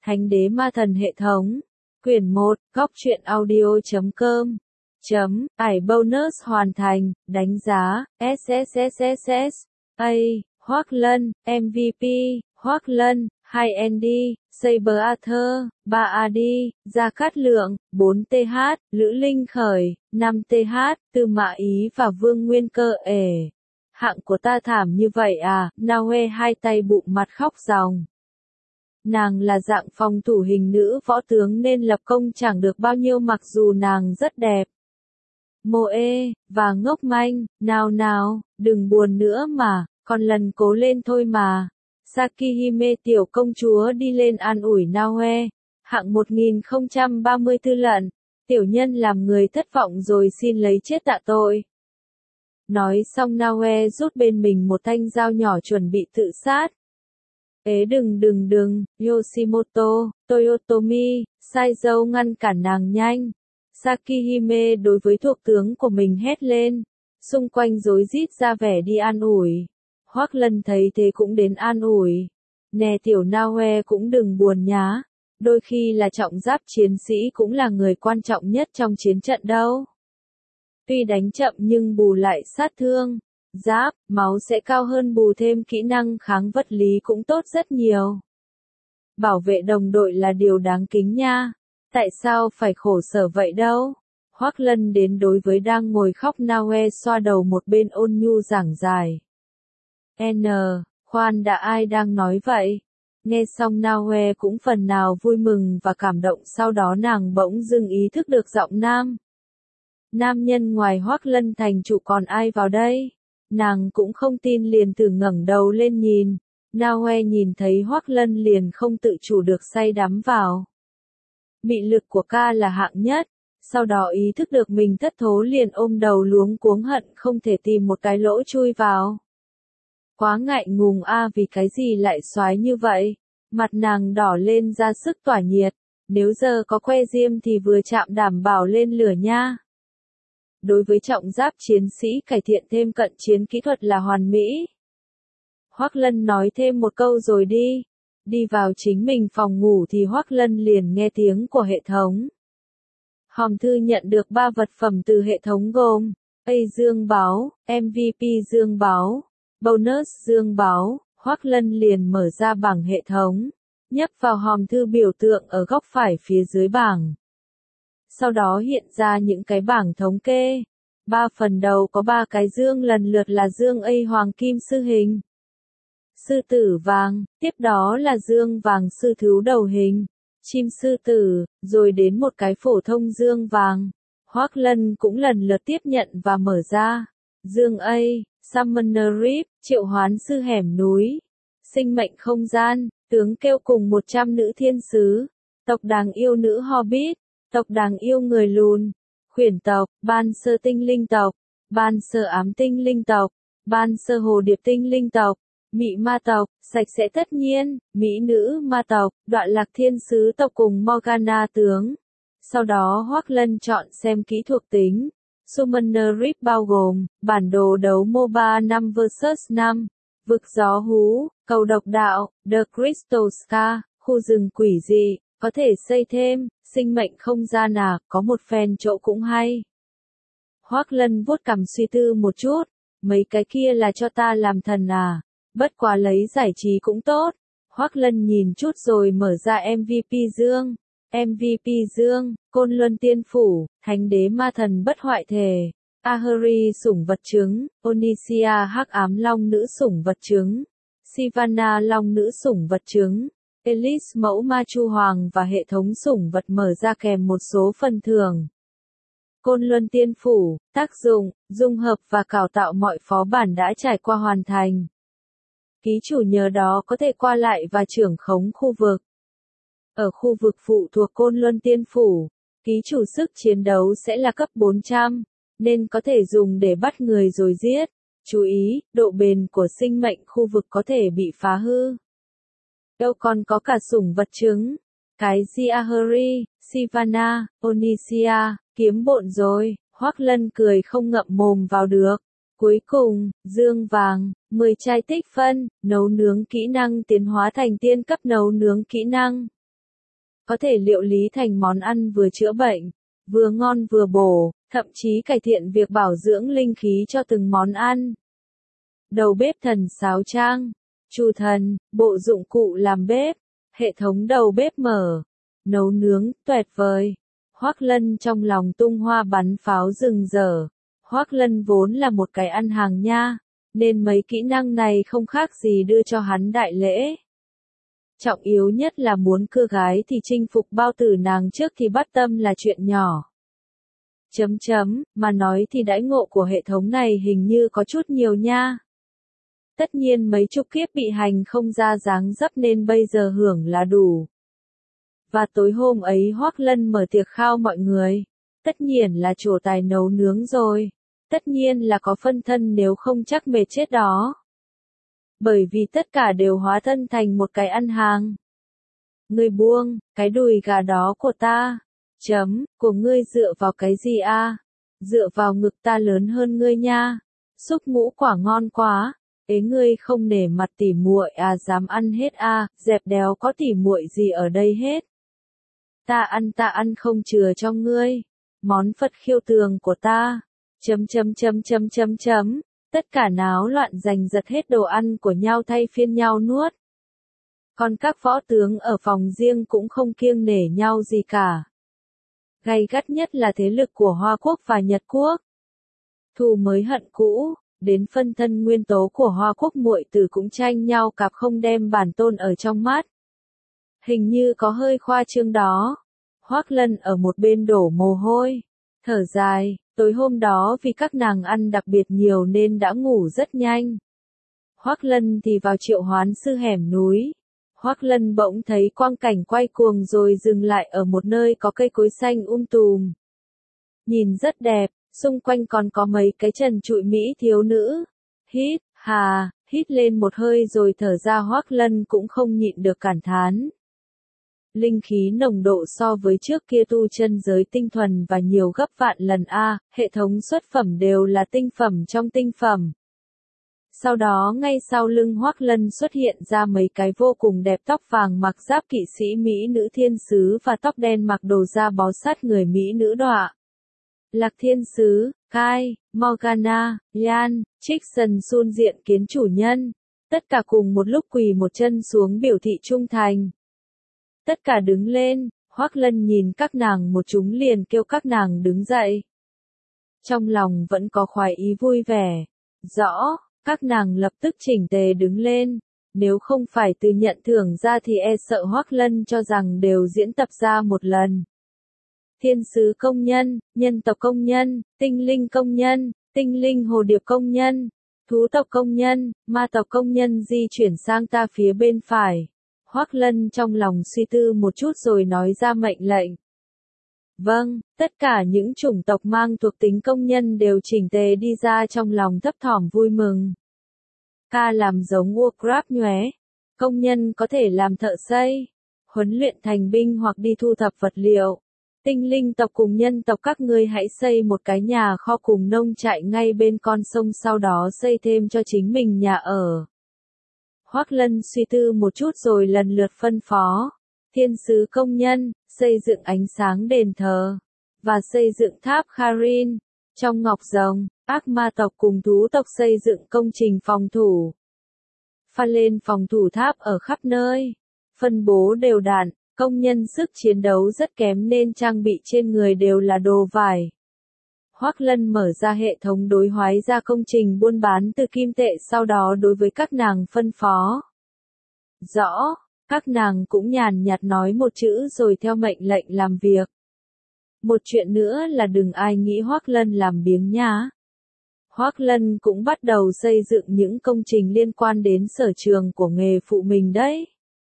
Thánh đế ma thần hệ thống. Quyển 1, góc truyện audio.com. Ải bonus hoàn thành, đánh giá, SSSSS. A. Hoác Lân, MVP, Hoác Lân, 2ND, Saber Arthur, 3AD, Gia Cát Lượng, 4TH, Lữ Linh Khởi, 5TH, Tư Mã Ý và Vương Nguyên Cơ ể. Hạng của ta thảm như vậy à, Naoe hai tay bụng mặt khóc ròng. Nàng là dạng phòng thủ hình nữ võ tướng nên lập công chẳng được bao nhiêu mặc dù nàng rất đẹp. Moe, và ngốc manh, nào, đừng buồn nữa mà, còn lần cố lên thôi mà. Sakihime tiểu công chúa đi lên an ủi Naoe. Hạng 1034 lận, tiểu nhân làm người thất vọng rồi xin lấy chết tạ tội. Nói xong Naoe rút bên mình một thanh dao nhỏ chuẩn bị tự sát. Ế đừng, Yoshimoto, Toyotomi, Saizou ngăn cản nàng nhanh. Sakihime đối với thuộc tướng của mình hét lên. Xung quanh rối rít ra vẻ đi an ủi. Hoác Lân thấy thế cũng đến an ủi. Nè tiểu Naoe cũng đừng buồn nhá. Đôi khi là trọng giáp chiến sĩ cũng là người quan trọng nhất trong chiến trận đâu. Tuy đánh chậm nhưng bù lại sát thương. Giáp, máu sẽ cao hơn bù thêm kỹ năng kháng vật lý cũng tốt rất nhiều. Bảo vệ đồng đội là điều đáng kính nha. Tại sao phải khổ sở vậy đâu? Hoác Lân đến đối với đang ngồi khóc Naoe xoa đầu một bên ôn nhu giảng giải. Khoan đã ai đang nói vậy? Nghe xong Naoe cũng phần nào vui mừng và cảm động sau đó nàng bỗng dưng ý thức được giọng nam. Nam nhân ngoài Hoác Lân thành chủ còn ai vào đây? Nàng cũng không tin liền thử ngẩng đầu lên nhìn. Naoe nhìn thấy Hoác Lân liền không tự chủ được say đắm vào. Mị lực của ca là hạng nhất. Sau đó ý thức được mình thất thố liền ôm đầu luống cuống hận không thể tìm một cái lỗ chui vào. Quá ngại ngùng a vì cái gì lại xoái như vậy. Mặt nàng đỏ lên ra sức tỏa nhiệt. Nếu giờ có que diêm thì vừa chạm đảm bảo lên lửa nha. Đối với trọng giáp chiến sĩ cải thiện thêm cận chiến kỹ thuật là hoàn mỹ. Hoác Lân nói thêm một câu rồi đi. Đi vào chính mình phòng ngủ thì Hoác Lân liền nghe tiếng của hệ thống. Hòm thư nhận được 3 vật phẩm từ hệ thống gồm A. Dương báo, MVP Dương báo, Bonus Dương báo. Hoác Lân liền mở ra bảng hệ thống, nhấp vào hòm thư biểu tượng ở góc phải phía dưới bảng. Sau đó hiện ra những cái bảng thống kê. 3 phần đầu có 3 cái dương lần lượt là dương A Hoàng Kim Sư Hình, Sư Tử Vàng, tiếp đó là dương Vàng Sư Thú Đầu Hình, Chim Sư Tử, rồi đến một cái phổ thông dương vàng. Hoác Lân cũng lần lượt tiếp nhận và mở ra. Dương A, Summoner Reef, Triệu Hoán Sư Hẻm Núi, Sinh Mệnh Không Gian, Tướng Kêu cùng 100 nữ thiên sứ, Tộc Đáng Yêu Nữ Hobbit, Tộc Đáng Yêu Người Lùn, Khuyển Tộc, Ban Sơ Tinh Linh Tộc, Ban Sơ Ám Tinh Linh Tộc, Ban Sơ Hồ Điệp Tinh Linh Tộc, Mị Ma Tộc, Sạch Sẽ Tất Nhiên, Mỹ Nữ Ma Tộc, Đoạn Lạc Thiên Sứ Tộc cùng Morgana Tướng. Sau đó Hoác Lân chọn xem kỹ thuộc tính. Summoner Reef bao gồm, bản đồ đấu MOBA 5 vs 5, vực gió hú, cầu độc đạo, The Crystal Scar, khu rừng quỷ dị, có thể xây thêm, sinh mệnh không gian à, có một phen chỗ cũng hay. Hoác Lân vuốt cằm suy tư một chút, mấy cái kia là cho ta làm thần à, bất quá lấy giải trí cũng tốt. Hoác Lân nhìn chút rồi mở ra MVP Dương. MVP Dương, Côn Luân Tiên Phủ, Thánh đế ma thần bất hoại thể, Ahri sủng vật trứng, Onysia hắc ám long nữ sủng vật trứng, Sivana long nữ sủng vật trứng, Elise mẫu ma chu hoàng và hệ thống sủng vật mở ra kèm một số phần thưởng. Côn Luân Tiên Phủ, tác dụng, dung hợp và cải tạo mọi phó bản đã trải qua hoàn thành. Ký chủ nhờ đó có thể qua lại và trưởng khống khu vực. Ở khu vực phụ thuộc Côn Luân Tiên Phủ, ký chủ sức chiến đấu sẽ là cấp 400, nên có thể dùng để bắt người rồi giết. Chú ý, độ bền của sinh mệnh khu vực có thể bị phá hư. Đâu còn có cả sủng vật trứng. Cái Ahri, Sivana, Onysia, kiếm bộn rồi, Hoác Lân cười không ngậm mồm vào được. Cuối cùng, dương vàng, 10 chai tích phân, nấu nướng kỹ năng tiến hóa thành tiên cấp nấu nướng kỹ năng. có thể liệu lý thành món ăn vừa chữa bệnh, vừa ngon vừa bổ, thậm chí cải thiện việc bảo dưỡng linh khí cho từng món ăn. Đầu bếp thần sáo trang, chu thần, bộ dụng cụ làm bếp, hệ thống đầu bếp mở, nấu nướng, tuyệt vời. Hoắc Lân trong lòng tung hoa bắn pháo rừng rở. Hoắc Lân vốn là một cái ăn hàng nha, nên mấy kỹ năng này không khác gì đưa cho hắn đại lễ. Trọng yếu nhất là muốn cưa gái thì chinh phục bao tử nàng trước thì bắt tâm là chuyện nhỏ. Mà nói thì đãi ngộ của hệ thống này hình như có chút nhiều nha. Tất nhiên mấy chục kiếp bị hành không ra dáng dấp nên bây giờ hưởng là đủ. Và tối hôm ấy Hoắc Lân mở tiệc khao mọi người. Tất nhiên là trổ tài nấu nướng rồi. Tất nhiên là có phân thân nếu không chắc mệt chết đó. Bởi vì tất cả đều hóa thân thành một cái ăn hàng. Ngươi buông, cái đùi gà đó của ta. Của ngươi dựa vào cái gì a? Dựa vào ngực ta lớn hơn ngươi nha. Xúc ngũ quả ngon quá. Ế ngươi không nể mặt tỉ muội à, dám ăn hết a, dẹp đéo có tỉ muội gì ở đây hết. Ta ăn không chừa cho ngươi. Món Phật khiêu tường của ta. Tất cả náo loạn giành giật hết đồ ăn của nhau thay phiên nhau nuốt. Còn các võ tướng ở phòng riêng cũng không kiêng nể nhau gì cả. Gay gắt nhất là thế lực của Hoa Quốc và Nhật Quốc. Thù mới hận cũ, đến phân thân nguyên tố của Hoa Quốc muội tử cũng tranh nhau cặp không đem bản tôn ở trong mắt. Hình như có hơi khoa trương đó. Hoắc Lân ở một bên đổ mồ hôi, thở dài, tối hôm đó vì các nàng ăn đặc biệt nhiều nên đã ngủ rất nhanh. Hoắc Lân thì vào triệu hoán sư hẻm núi. Hoắc Lân bỗng thấy quang cảnh quay cuồng rồi dừng lại ở một nơi có cây cối xanh tùm. Nhìn rất đẹp, xung quanh còn có mấy cái trần trụi mỹ thiếu nữ. Hít lên một hơi rồi thở ra, Hoắc Lân cũng không nhịn được cảm thán. Linh khí nồng độ so với trước kia tu chân giới tinh thuần và nhiều gấp vạn lần a, hệ thống xuất phẩm đều là tinh phẩm trong tinh phẩm. Sau đó ngay sau lưng Hoắc Lân xuất hiện ra mấy cái vô cùng đẹp tóc vàng mặc giáp kỵ sĩ mỹ nữ thiên sứ và tóc đen mặc đồ da bó sát người mỹ nữ đọa. Lạc thiên sứ, Kai, Morgana, Yan, Trixon Sun diện kiến chủ nhân. Tất cả cùng một lúc quỳ một chân xuống biểu thị trung thành. Tất cả đứng lên, Hoắc Lân nhìn các nàng một chúng liền kêu các nàng đứng dậy. Trong lòng vẫn có khoái ý vui vẻ. Rõ, các nàng lập tức chỉnh tề đứng lên. Nếu không phải từ nhận thưởng ra thì e sợ Hoắc Lân cho rằng đều diễn tập ra một lần. Thiên sứ công nhân, nhân tộc công nhân, tinh linh hồ điệp công nhân, thú tộc công nhân, ma tộc công nhân di chuyển sang ta phía bên phải. Hoắc Lân trong lòng suy tư một chút rồi nói ra mệnh lệnh. Vâng, tất cả những chủng tộc mang thuộc tính công nhân đều chỉnh tề đi ra, trong lòng thấp thỏm vui mừng. Ca làm giống Warcraft nhé. Công nhân có thể làm thợ xây, huấn luyện thành binh hoặc đi thu thập vật liệu. Tinh linh tộc cùng nhân tộc các ngươi hãy xây một cái nhà kho cùng nông trại ngay bên con sông, sau đó xây thêm cho chính mình nhà ở. Hoắc Lân suy tư một chút rồi lần lượt phân phó. Thiên sứ công nhân, xây dựng ánh sáng đền thờ, và xây dựng tháp Kharin. Trong ngọc rồng, ác ma tộc cùng thú tộc xây dựng công trình phòng thủ. Pha lên phòng thủ tháp ở khắp nơi. Phân bố đều đặn, công nhân sức chiến đấu rất kém nên trang bị trên người đều là đồ vải. Hoắc Lân mở ra hệ thống đối hoái ra công trình buôn bán từ kim tệ, sau đó đối với các nàng phân phó. Rõ, các nàng cũng nhàn nhạt nói một chữ rồi theo mệnh lệnh làm việc. Một chuyện nữa là đừng ai nghĩ Hoắc Lân làm biếng nhá. Hoắc Lân cũng bắt đầu xây dựng những công trình liên quan đến sở trường của nghề phụ mình đấy.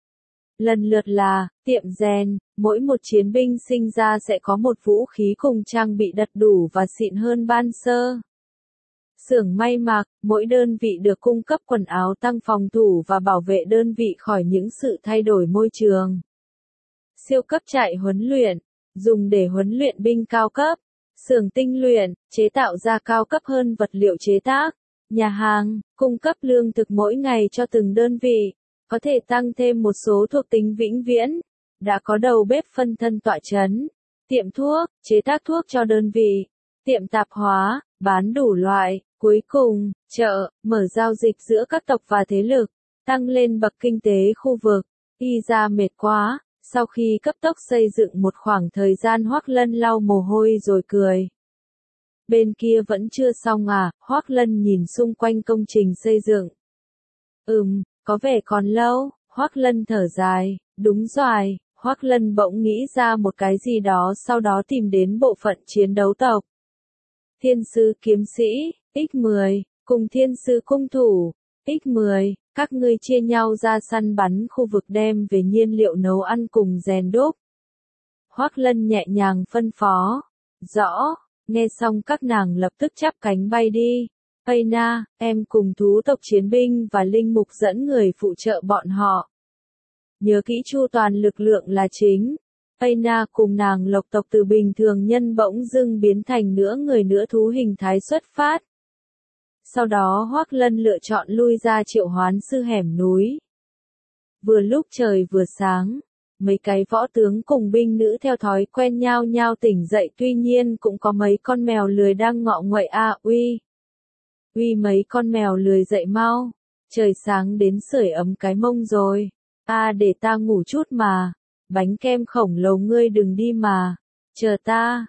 Lần lượt là, tiệm rèn, mỗi một chiến binh sinh ra sẽ có một vũ khí cùng trang bị đặt đủ và xịn hơn ban sơ. Xưởng may mặc, mỗi đơn vị được cung cấp quần áo tăng phòng thủ và bảo vệ đơn vị khỏi những sự thay đổi môi trường. Siêu cấp trại huấn luyện, dùng để huấn luyện binh cao cấp. Xưởng tinh luyện, chế tạo ra cao cấp hơn vật liệu chế tác. Nhà hàng, cung cấp lương thực mỗi ngày cho từng đơn vị. Có thể tăng thêm một số thuộc tính vĩnh viễn. đã có đầu bếp phân thân tọa chấn, tiệm thuốc, chế tác thuốc cho đơn vị, tiệm tạp hóa, bán đủ loại, cuối cùng, chợ, mở giao dịch giữa các tộc và thế lực, tăng lên bậc kinh tế khu vực. Y ra mệt quá, sau khi cấp tốc xây dựng một khoảng thời gian Hoắc Lân lau mồ hôi rồi cười. Bên kia vẫn chưa xong à, Hoắc Lân nhìn xung quanh công trình xây dựng. Có vẻ còn lâu, Hoắc Lân thở dài, đúng rồi, Hoắc Lân bỗng nghĩ ra một cái gì đó sau đó tìm đến bộ phận chiến đấu tộc. Thiên sư kiếm sĩ, X10, cùng thiên sư cung thủ, X10, các ngươi chia nhau ra săn bắn khu vực đem về nhiên liệu nấu ăn cùng rèn đúc. Hoắc Lân nhẹ nhàng phân phó. Rõ, nghe xong các nàng lập tức chắp cánh bay đi. Paina, em cùng thú tộc chiến binh và linh mục dẫn người phụ trợ bọn họ. Nhớ kỹ chu toàn lực lượng là chính. Paina cùng nàng lộc tộc từ bình thường nhân bỗng dưng biến thành nửa người nửa thú hình thái xuất phát. Sau đó Hoắc Lân lựa chọn lui ra triệu hoán sư hẻm núi. Vừa lúc trời vừa sáng, mấy cái võ tướng cùng binh nữ theo thói quen nhao nhao tỉnh dậy, tuy nhiên cũng có mấy con mèo lười đang ngọ nguậy uy mấy con mèo lười dậy mau, trời sáng đến sưởi ấm cái mông rồi, để ta ngủ chút mà, bánh kem khổng lồ ngươi đừng đi mà, chờ ta,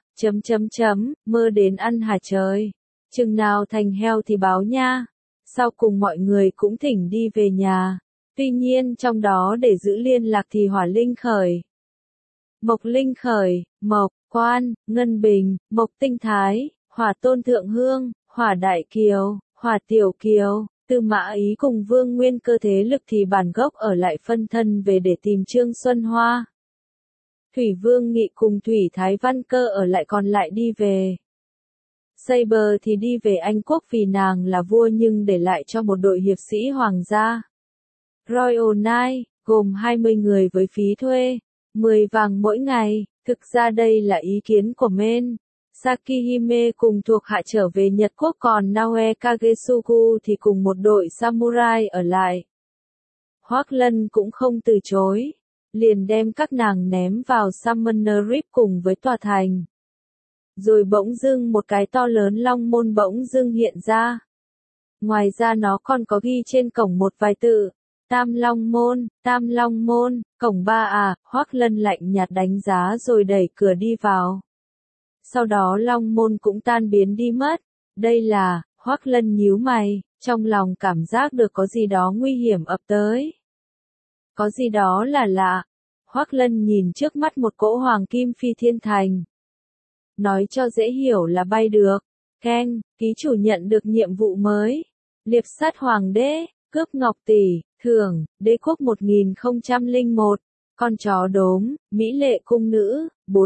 mơ đến ăn hả trời, chừng nào thành heo thì báo nha, sau cùng mọi người cũng thỉnh đi về nhà, tuy nhiên trong đó để giữ liên lạc thì Hỏa Linh Khởi, Mộc Linh Khởi, Mộc, Quan, Ngân Bình, Mộc Tinh Thái, Hỏa Tôn Thượng Hương, Hỏa Đại Kiều, Hỏa Tiểu Kiều, Tư Mã Ý cùng Vương Nguyên Cơ thế lực thì bản gốc ở lại phân thân về để tìm Trương Xuân Hoa. Thủy Vương Nghị cùng Thủy Thái Văn Cơ ở lại còn lại đi về. Saber thì đi về Anh Quốc vì nàng là vua nhưng để lại cho một đội hiệp sĩ hoàng gia. Royal Knight, gồm 20 người với phí thuê, 10 vàng mỗi ngày, thực ra đây là ý kiến của Men. Sakihime cùng thuộc hạ trở về Nhật Quốc còn Naoe Kagesugu thì cùng một đội samurai ở lại. Hoắc Lân cũng không từ chối, liền đem các nàng ném vào Summoner Rift cùng với tòa thành. Rồi bỗng dưng một cái to lớn long môn bỗng dưng hiện ra. Ngoài ra nó còn có ghi trên cổng một vài tự. Tam Long Môn, cổng 3 à, Hoắc Lân lạnh nhạt đánh giá rồi đẩy cửa đi vào. Sau đó Long Môn cũng tan biến đi mất. Đây là, Hoắc Lân nhíu mày, trong lòng cảm giác được có gì đó nguy hiểm ập tới. Có gì đó là lạ. Hoắc Lân nhìn trước mắt một cỗ hoàng kim phi thiên thành. Nói cho dễ hiểu là bay được. Keng, ký chủ nhận được nhiệm vụ mới. Liệp sát hoàng đế, cướp ngọc tỷ, thưởng, đế quốc 1001. Con chó đốm, mỹ lệ cung nữ,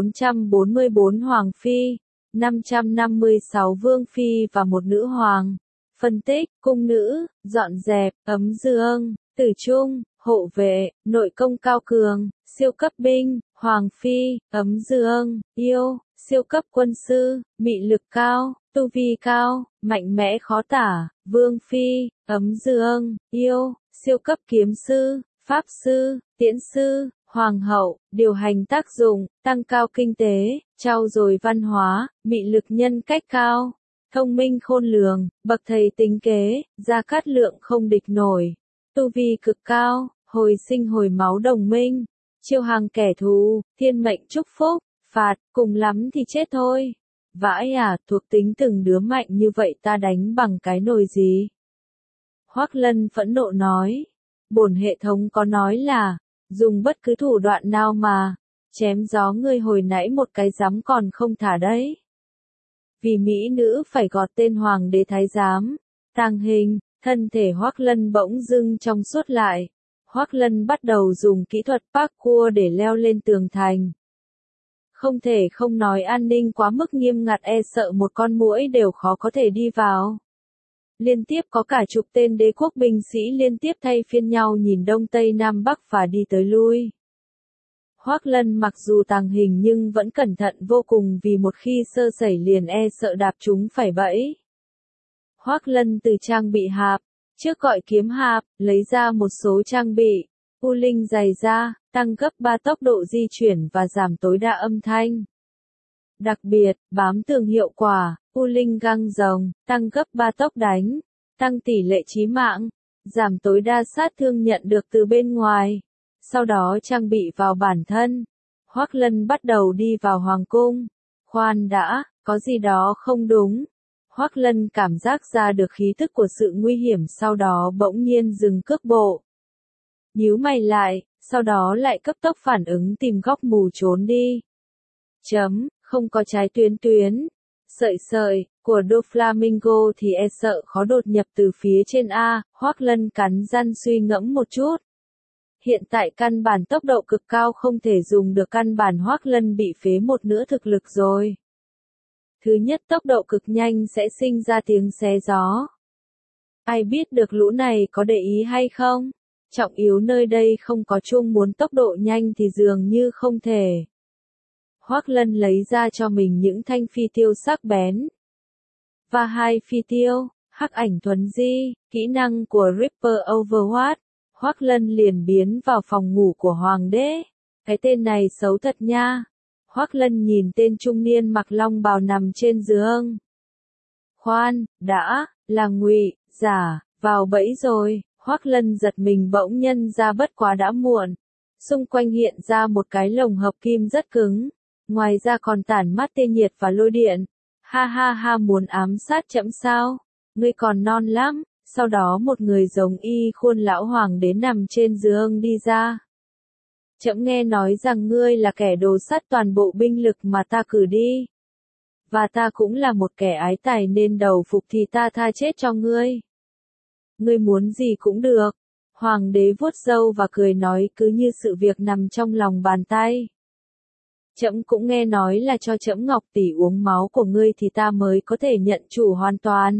444 hoàng phi, 556 vương phi và một nữ hoàng. Phân tích, cung nữ, dọn dẹp, ấm dương, tử trung, hộ vệ, nội công cao cường, siêu cấp binh, hoàng phi, ấm dương, yêu, siêu cấp quân sư, mị lực cao, tu vi cao, mạnh mẽ khó tả, vương phi, ấm dương, yêu, siêu cấp kiếm sư, pháp sư, tiễn sư, hoàng hậu, điều hành tác dụng, tăng cao kinh tế, trau dồi văn hóa, mị lực nhân cách cao, thông minh khôn lường, bậc thầy tính kế, Gia Cát Lượng không địch nổi, tu vi cực cao, hồi sinh hồi máu đồng minh, chiêu hàng kẻ thù, thiên mệnh chúc phúc, phạt, cùng lắm thì chết thôi. Vãi à, thuộc tính từng đứa mạnh như vậy ta đánh bằng cái nồi gì? Hoắc Lân phẫn nộ nói, bổn hệ thống có nói là, dùng bất cứ thủ đoạn nào mà, chém gió ngươi hồi nãy một cái giám còn không thả đấy. Vì mỹ nữ phải gọt tên hoàng đế thái giám, tàng hình, thân thể Hoắc Lân bỗng dưng trong suốt lại. Hoắc Lân bắt đầu dùng kỹ thuật parkour để leo lên tường thành. Không thể không nói an ninh quá mức nghiêm ngặt sợ một con muỗi đều khó có thể đi vào. Liên tiếp có cả chục tên đế quốc binh sĩ liên tiếp thay phiên nhau nhìn đông tây nam bắc và đi tới lui. Hoắc Lân mặc dù tàng hình nhưng vẫn cẩn thận vô cùng vì một khi sơ sẩy liền sợ đạp chúng phải bẫy. Hoắc Lân từ trang bị hạp, trước gọi kiếm hạp, lấy ra một số trang bị, u linh giày da, tăng gấp 3 tốc độ di chuyển và giảm tối đa âm thanh. Đặc biệt, bám tường hiệu quả, U Linh găng rồng, tăng gấp 3 tốc đánh, tăng tỷ lệ chí mạng, giảm tối đa sát thương nhận được từ bên ngoài. Sau đó trang bị vào bản thân. Hoắc Lân bắt đầu đi vào hoàng cung. Khoan đã, có gì đó không đúng. Hoắc Lân cảm giác ra được khí tức của sự nguy hiểm, sau đó bỗng nhiên dừng cước bộ. Nhíu mày lại, sau đó lại cấp tốc phản ứng tìm góc mù trốn đi. Không có trái tuyến, sợi của Doflamingo thì e sợ khó đột nhập từ phía trên a. Hoắc Lân cắn răng suy ngẫm một chút. Hiện tại căn bản tốc độ cực cao không thể dùng được, căn bản Hoắc Lân bị phế một nửa thực lực rồi. Thứ nhất, tốc độ cực nhanh sẽ sinh ra tiếng xé gió. Ai biết được lũ này có để ý hay không? Trọng yếu nơi đây không có chuông muốn tốc độ nhanh thì dường như không thể. Hoắc Lân lấy ra cho mình những thanh phi tiêu sắc bén. Và 2 phi tiêu, hắc ảnh thuấn di, kỹ năng của Reaper Overwatch. Hoắc Lân liền biến vào phòng ngủ của hoàng đế. Cái tên này xấu thật nha. Hoắc Lân nhìn tên trung niên mặc long bào nằm trên giường. Khoan, đã, là ngụy giả, vào bẫy rồi. Hoắc Lân giật mình bỗng nhân ra bất quá đã muộn. Xung quanh hiện ra một cái lồng hợp kim rất cứng. Ngoài ra còn tản mát tia nhiệt và lôi điện. Ha ha ha, muốn ám sát trẫm sao? Ngươi còn non lắm. Sau đó một người giống y khuôn lão hoàng đế nằm trên giường đi ra. Trẫm nghe nói rằng ngươi là kẻ đồ sắt toàn bộ binh lực mà ta cử đi. Và ta cũng là một kẻ ái tài nên đầu phục thì ta tha chết cho ngươi. Ngươi muốn gì cũng được. Hoàng đế vuốt râu và cười nói cứ như sự việc nằm trong lòng bàn tay. Trẫm cũng nghe nói là cho trẫm Ngọc tỷ uống máu của ngươi thì ta mới có thể nhận chủ hoàn toàn.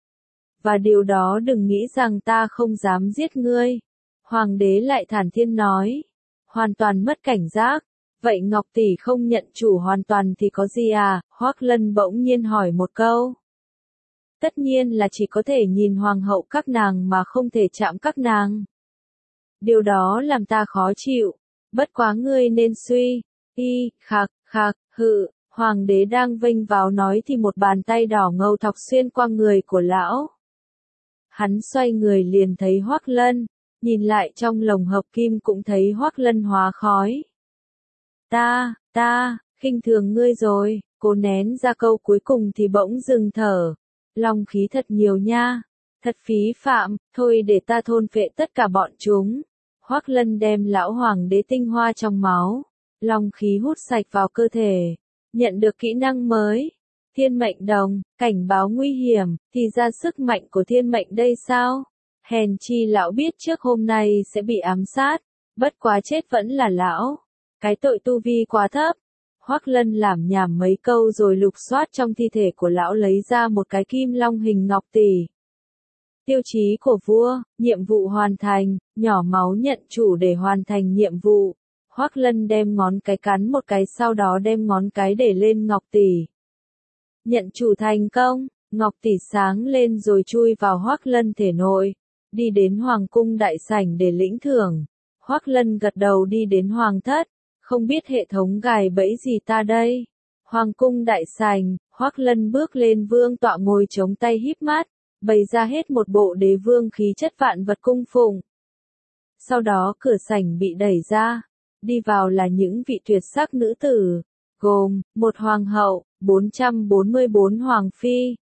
Và điều đó đừng nghĩ rằng ta không dám giết ngươi. Hoàng đế lại thản nhiên nói. Hoàn toàn mất cảnh giác. Vậy Ngọc tỷ không nhận chủ hoàn toàn thì có gì à? Hoắc Lân bỗng nhiên hỏi một câu. Tất nhiên là chỉ có thể nhìn hoàng hậu các nàng mà không thể chạm các nàng. Điều đó làm ta khó chịu. Bất quá ngươi nên suy. Khạc, hoàng đế đang vênh váo nói thì một bàn tay đỏ ngầu thọc xuyên qua người của lão. Hắn xoay người liền thấy Hoắc Lân, nhìn lại trong lồng hợp kim cũng thấy Hoắc Lân hóa khói. Ta, khinh thường ngươi rồi, cô nén ra câu cuối cùng thì bỗng dừng thở. Long khí thật nhiều nha, thật phí phạm, thôi để ta thôn phệ tất cả bọn chúng. Hoắc Lân đem lão hoàng đế tinh hoa trong máu, long khí hút sạch vào cơ thể, nhận được kỹ năng mới. Thiên mệnh đồng, cảnh báo nguy hiểm, thì ra sức mạnh của thiên mệnh đây sao? Hèn chi lão biết trước hôm nay sẽ bị ám sát, bất quá chết vẫn là lão. Cái tội tu vi quá thấp. Hoắc Lân lảm nhảm mấy câu rồi lục soát trong thi thể của lão lấy ra một cái kim long hình ngọc tỷ. Tiêu chí của vua, nhiệm vụ hoàn thành, nhỏ máu nhận chủ để hoàn thành nhiệm vụ. Hoắc Lân đem ngón cái cắn một cái sau đó đem ngón cái để lên ngọc tỷ. Nhận chủ thành công, ngọc tỷ sáng lên rồi chui vào Hoắc Lân thể nội, đi đến hoàng cung đại sảnh để lĩnh thưởng. Hoắc Lân gật đầu đi đến hoàng thất, không biết hệ thống gài bẫy gì ta đây. Hoàng cung đại sảnh, Hoắc Lân bước lên vương tọa ngồi chống tay híp mắt, bày ra hết một bộ đế vương khí chất vạn vật cung phụng. Sau đó cửa sảnh bị đẩy ra, đi vào là những vị tuyệt sắc nữ tử, gồm, một hoàng hậu, 444 hoàng phi,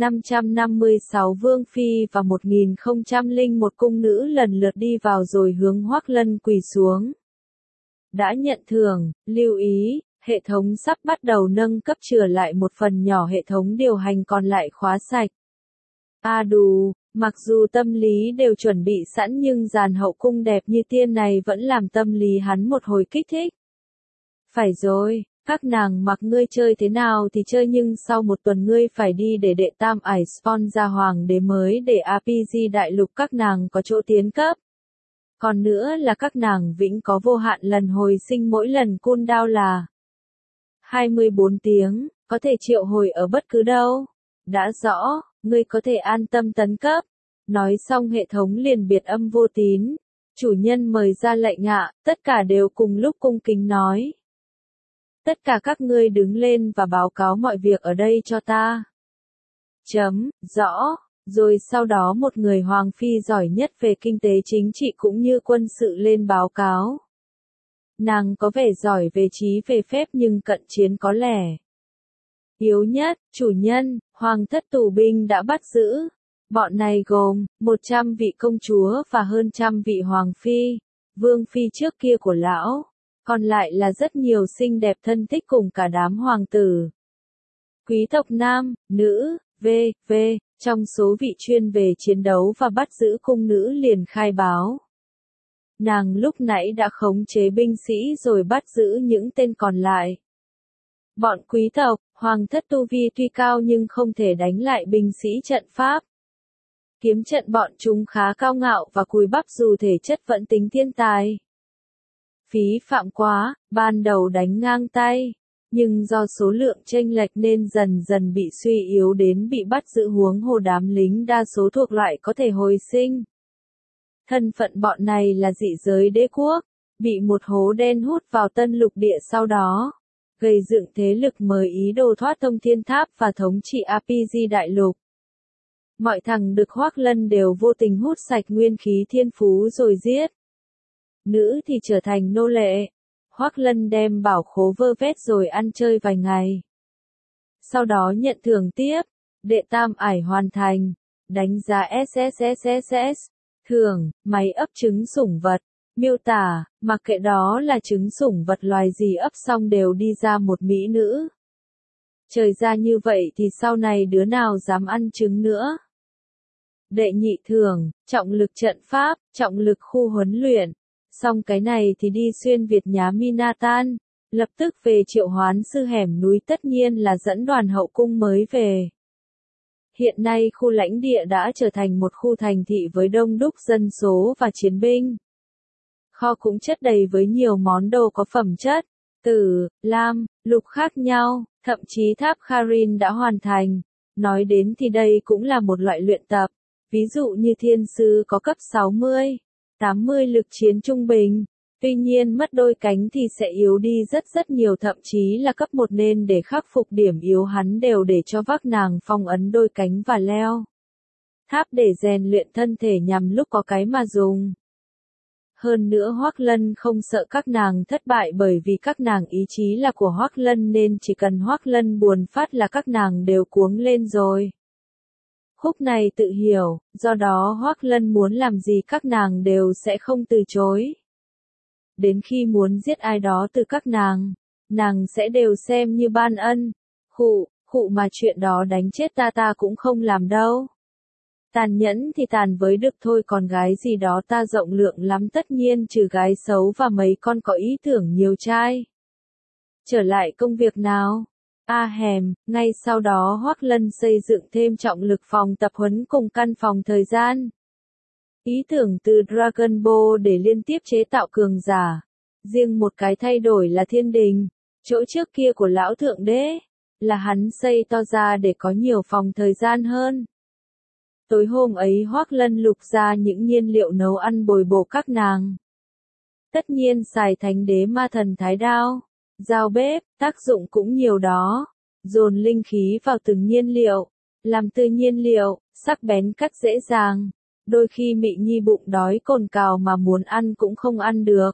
556 vương phi và 1001 cung nữ lần lượt đi vào rồi hướng Hoắc Lân quỳ xuống. Đã nhận thưởng, lưu ý, hệ thống sắp bắt đầu nâng cấp, chừa lại một phần nhỏ hệ thống điều hành còn lại khóa sạch. Đù, mặc dù tâm lý đều chuẩn bị sẵn nhưng dàn hậu cung đẹp như tiên này vẫn làm tâm lý hắn một hồi kích thích. Phải rồi, các nàng mặc ngươi chơi thế nào thì chơi nhưng sau một tuần ngươi phải đi để đệ tam ải spawn ra hoàng đế mới để RPG đại lục các nàng có chỗ tiến cấp. Còn nữa là các nàng vĩnh có vô hạn lần hồi sinh, mỗi lần cooldown là 24 tiếng, có thể triệu hồi ở bất cứ đâu. Đã rõ, ngươi có thể an tâm tấn cấp. Nói xong hệ thống liền biệt âm vô tín. Chủ nhân mời ra lệnh ạ, tất cả đều cùng lúc cung kính nói. Tất cả các ngươi đứng lên và báo cáo mọi việc ở đây cho ta. Rõ. Rồi sau đó một người hoàng phi giỏi nhất về kinh tế chính trị cũng như quân sự lên báo cáo. Nàng có vẻ giỏi về trí về phép nhưng cận chiến có lẽ yếu nhất. Chủ nhân, hoàng thất tù binh đã bắt giữ. Bọn này gồm 100 vị công chúa và hơn 100 vị hoàng phi, vương phi trước kia của lão. Còn lại là rất nhiều xinh đẹp thân thích cùng cả đám hoàng tử. Quý tộc nam, nữ, v.v. Trong số vị chuyên về chiến đấu và bắt giữ cung nữ liền khai báo. Nàng lúc nãy đã khống chế binh sĩ rồi bắt giữ những tên còn lại. Bọn quý tộc, hoàng thất tu vi tuy cao nhưng không thể đánh lại binh sĩ trận pháp. Kiếm trận bọn chúng khá cao ngạo và cùi bắp dù thể chất vẫn tính thiên tài. Phí phạm quá, ban đầu đánh ngang tay. Nhưng do số lượng chênh lệch nên dần dần bị suy yếu đến bị bắt giữ, huống hồ đám lính đa số thuộc loại có thể hồi sinh. Thân phận bọn này là dị giới đế quốc, bị một hố đen hút vào tân lục địa sau đó, gây dựng thế lực mới ý đồ thoát thông thiên tháp và thống trị RPG đại lục. Mọi thằng được Hoắc Lân đều vô tình hút sạch nguyên khí thiên phú rồi giết. Nữ thì trở thành nô lệ. Hoắc Lân đem bảo khố vơ vét rồi ăn chơi vài ngày. Sau đó nhận thưởng tiếp, đệ tam ải hoàn thành, đánh giá SSSSS, thưởng, máy ấp trứng sủng vật, miêu tả, mặc kệ đó là trứng sủng vật loài gì ấp xong đều đi ra một mỹ nữ. Trời ra như vậy thì sau này đứa nào dám ăn trứng nữa. Đệ nhị thưởng, trọng lực trận pháp, trọng lực khu huấn luyện. Xong cái này thì đi xuyên Việt nhá Minatan, lập tức về triệu hoán sư hẻm núi, tất nhiên là dẫn đoàn hậu cung mới về. Hiện nay khu lãnh địa đã trở thành một khu thành thị với đông đúc dân số và chiến binh. Kho cũng chất đầy với nhiều món đồ có phẩm chất, tử, lam, lục khác nhau, thậm chí tháp Kharin đã hoàn thành. Nói đến thì đây cũng là một loại luyện tập, ví dụ như thiên sư có cấp 60. 80 lực chiến trung bình, tuy nhiên mất đôi cánh thì sẽ yếu đi rất nhiều, thậm chí là cấp 1 nên để khắc phục điểm yếu hắn đều để cho vác nàng phong ấn đôi cánh và leo tháp để rèn luyện thân thể nhằm lúc có cái mà dùng. Hơn nữa Hoắc Lân không sợ các nàng thất bại bởi vì các nàng ý chí là của Hoắc Lân nên chỉ cần Hoắc Lân buồn phát là các nàng đều cuống lên rồi. Khúc này tự hiểu, do đó Hoắc Lân muốn làm gì các nàng đều sẽ không từ chối. Đến khi muốn giết ai đó từ các nàng sẽ đều xem như ban ân. Khụ mà chuyện đó đánh chết ta cũng không làm đâu. Tàn nhẫn thì tàn với được thôi, còn gái gì đó ta rộng lượng lắm, tất nhiên trừ gái xấu và mấy con có ý tưởng nhiều trai. Trở lại công việc nào? Ngay sau đó Hoắc Lân xây dựng thêm trọng lực phòng tập huấn cùng căn phòng thời gian. Ý tưởng từ Dragon Ball để liên tiếp chế tạo cường giả. Riêng một cái thay đổi là thiên đình, chỗ trước kia của lão thượng đế, là hắn xây to ra để có nhiều phòng thời gian hơn. Tối hôm ấy Hoắc Lân lục ra những nhiên liệu nấu ăn bồi bổ các nàng. Tất nhiên xài thánh đế ma thần thái đao. Dao bếp, tác dụng cũng nhiều đó. Dồn linh khí vào từng nhiên liệu, làm từ nhiên liệu, sắc bén cắt dễ dàng. Đôi khi Mị Nhi bụng đói cồn cào mà muốn ăn cũng không ăn được.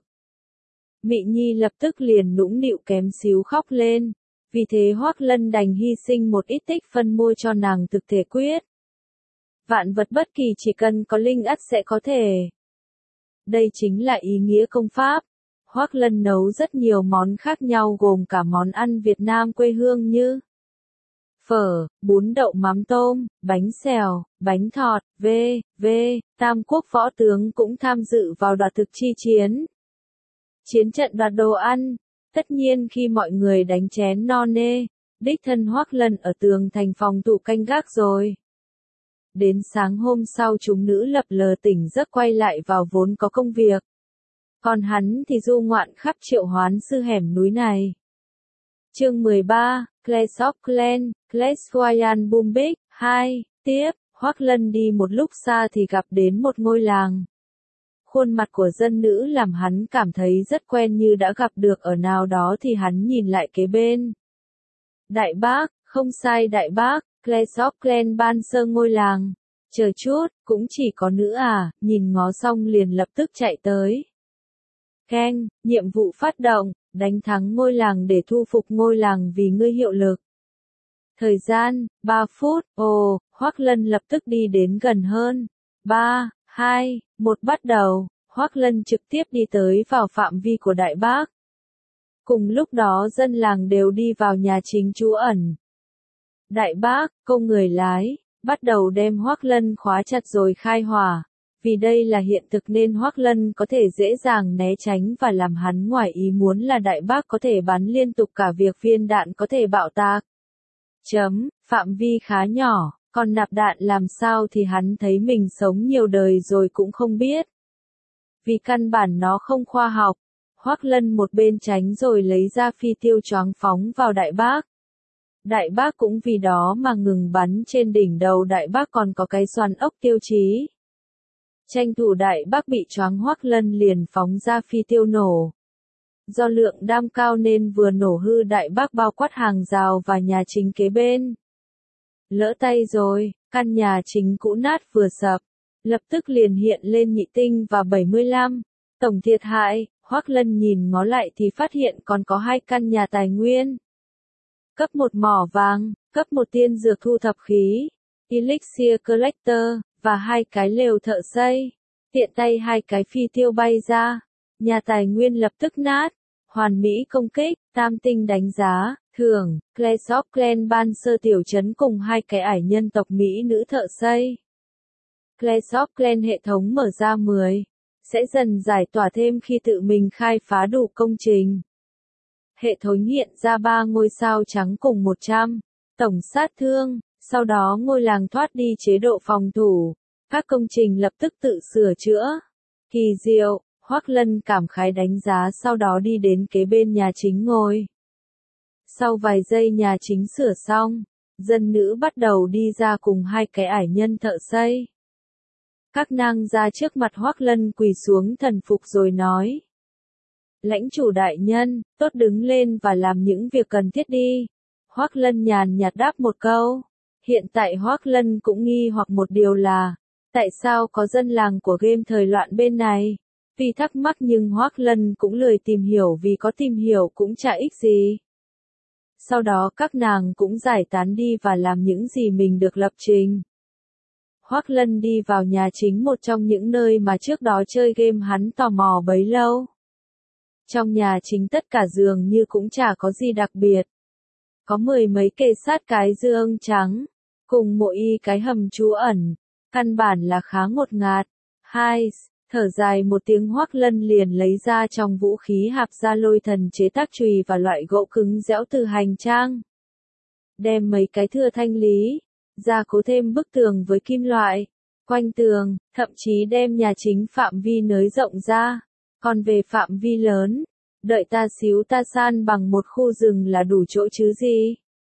Mị Nhi lập tức liền nũng nịu kém xíu khóc lên. Vì thế Hoắc Lân đành hy sinh một ít tích phân mua cho nàng thực thể quyết. Vạn vật bất kỳ chỉ cần có linh ắt sẽ có thể. Đây chính là ý nghĩa công pháp. Hoắc Lân nấu rất nhiều món khác nhau gồm cả món ăn Việt Nam quê hương như phở, bún đậu mắm tôm, bánh xèo, bánh thọt, v.v. Tam quốc võ tướng cũng tham dự vào đoạt thực chi chiến. Chiến trận đoạt đồ ăn. Tất nhiên khi mọi người đánh chén no nê, đích thân Hoắc Lân ở tường thành phòng thủ canh gác rồi. Đến sáng hôm sau chúng nữ lập lờ tỉnh giấc quay lại vào vốn có công việc. Còn hắn thì du ngoạn khắp triệu hoán sư hẻm núi này. Chương 13, Clash of Clans, Clash Royale Boombic 2, tiếp, Hoắc Lân đi một lúc xa thì gặp đến một ngôi làng. Khuôn mặt của dân nữ làm hắn cảm thấy rất quen như đã gặp được ở nào đó thì hắn nhìn lại kế bên. Đại bác, không sai đại bác, Clesop Glen ban sơ ngôi làng. Chờ chút, cũng chỉ có nữ à, nhìn ngó xong liền lập tức chạy tới. Keng, nhiệm vụ phát động, đánh thắng ngôi làng để thu phục ngôi làng vì ngươi hiệu lực. Thời gian, 3 phút, Hoắc Lân lập tức đi đến gần hơn. 3, 2, 1 bắt đầu, Hoắc Lân trực tiếp đi tới vào phạm vi của đại bác. Cùng lúc đó dân làng đều đi vào nhà chính trú ẩn. Đại bác, câu người lái, bắt đầu đem Hoắc Lân khóa chặt rồi khai hỏa. Vì đây là hiện thực nên Hoắc Lân có thể dễ dàng né tránh và làm hắn ngoài ý muốn là đại bác có thể bắn liên tục cả việc viên đạn có thể bạo tạc. Phạm vi khá nhỏ, còn nạp đạn làm sao thì hắn thấy mình sống nhiều đời rồi cũng không biết. Vì căn bản nó không khoa học, Hoắc Lân một bên tránh rồi lấy ra phi tiêu choáng phóng vào đại bác. Đại bác cũng vì đó mà ngừng bắn, trên đỉnh đầu đại bác còn có cái xoắn ốc tiêu chí. Tranh thủ đại bác bị choáng, Hoắc Lân liền phóng ra phi tiêu nổ. Do lượng đam cao nên vừa nổ hư đại bác bao quát hàng rào và nhà chính kế bên. Lỡ tay rồi, căn nhà chính cũ nát vừa sập, lập tức liền hiện lên nhị tinh và 75. Tổng thiệt hại, Hoắc Lân nhìn ngó lại thì phát hiện còn có 2 căn nhà tài nguyên. Cấp 1 mỏ vàng, cấp 1 tiên dược thu thập khí, Elixir Collector, và 2 cái lều thợ xây. Tiện tay 2 cái phi tiêu bay ra, nhà tài nguyên lập tức nát. Hoàn mỹ công kích, tam tinh đánh giá, thưởng, Clesop Glen ban sơ tiểu trấn cùng 2 cái ải nhân tộc Mỹ nữ thợ xây. Clesop Glen hệ thống mở ra 10. Sẽ dần giải tỏa thêm khi tự mình khai phá đủ công trình. Hệ thống hiện ra 3 ngôi sao trắng cùng 100. Tổng sát thương, sau đó ngôi làng thoát đi chế độ phòng thủ. Các công trình lập tức tự sửa chữa. Kỳ diệu. Hoắc Lân cảm khái đánh giá, sau đó đi đến kế bên nhà chính ngồi. Sau vài giây nhà chính sửa xong, dân nữ bắt đầu đi ra cùng 2 cái ải nhân thợ xây. Các nàng ra trước mặt Hoắc Lân quỳ xuống thần phục rồi nói. Lãnh chủ đại nhân, tốt đứng lên và làm những việc cần thiết đi. Hoắc Lân nhàn nhạt đáp một câu. Hiện tại Hoắc Lân cũng nghi hoặc một điều là, tại sao có dân làng của game thời loạn bên này? Vì thắc mắc nhưng Hoắc Lân cũng lười tìm hiểu vì có tìm hiểu cũng chả ích gì. Sau đó các nàng cũng giải tán đi và làm những gì mình được lập trình. Hoắc Lân đi vào nhà chính, một trong những nơi mà trước đó chơi game hắn tò mò bấy lâu. Trong nhà chính tất cả dường như cũng chả có gì đặc biệt. Có 10 mấy kệ sát cái dương trắng, cùng mỗi cái hầm trú ẩn, căn bản là khá ngột ngạt. Thở dài một tiếng, Hoắc Lân liền lấy ra trong vũ khí hạp ra lôi thần chế tác chùy và loại gỗ cứng dẻo từ hành trang. Đem mấy cái thưa thanh lý, gia cố thêm bức tường với kim loại, quanh tường, thậm chí đem nhà chính phạm vi nới rộng ra. Còn về phạm vi lớn, đợi ta xíu ta san bằng một khu rừng là đủ chỗ chứ gì.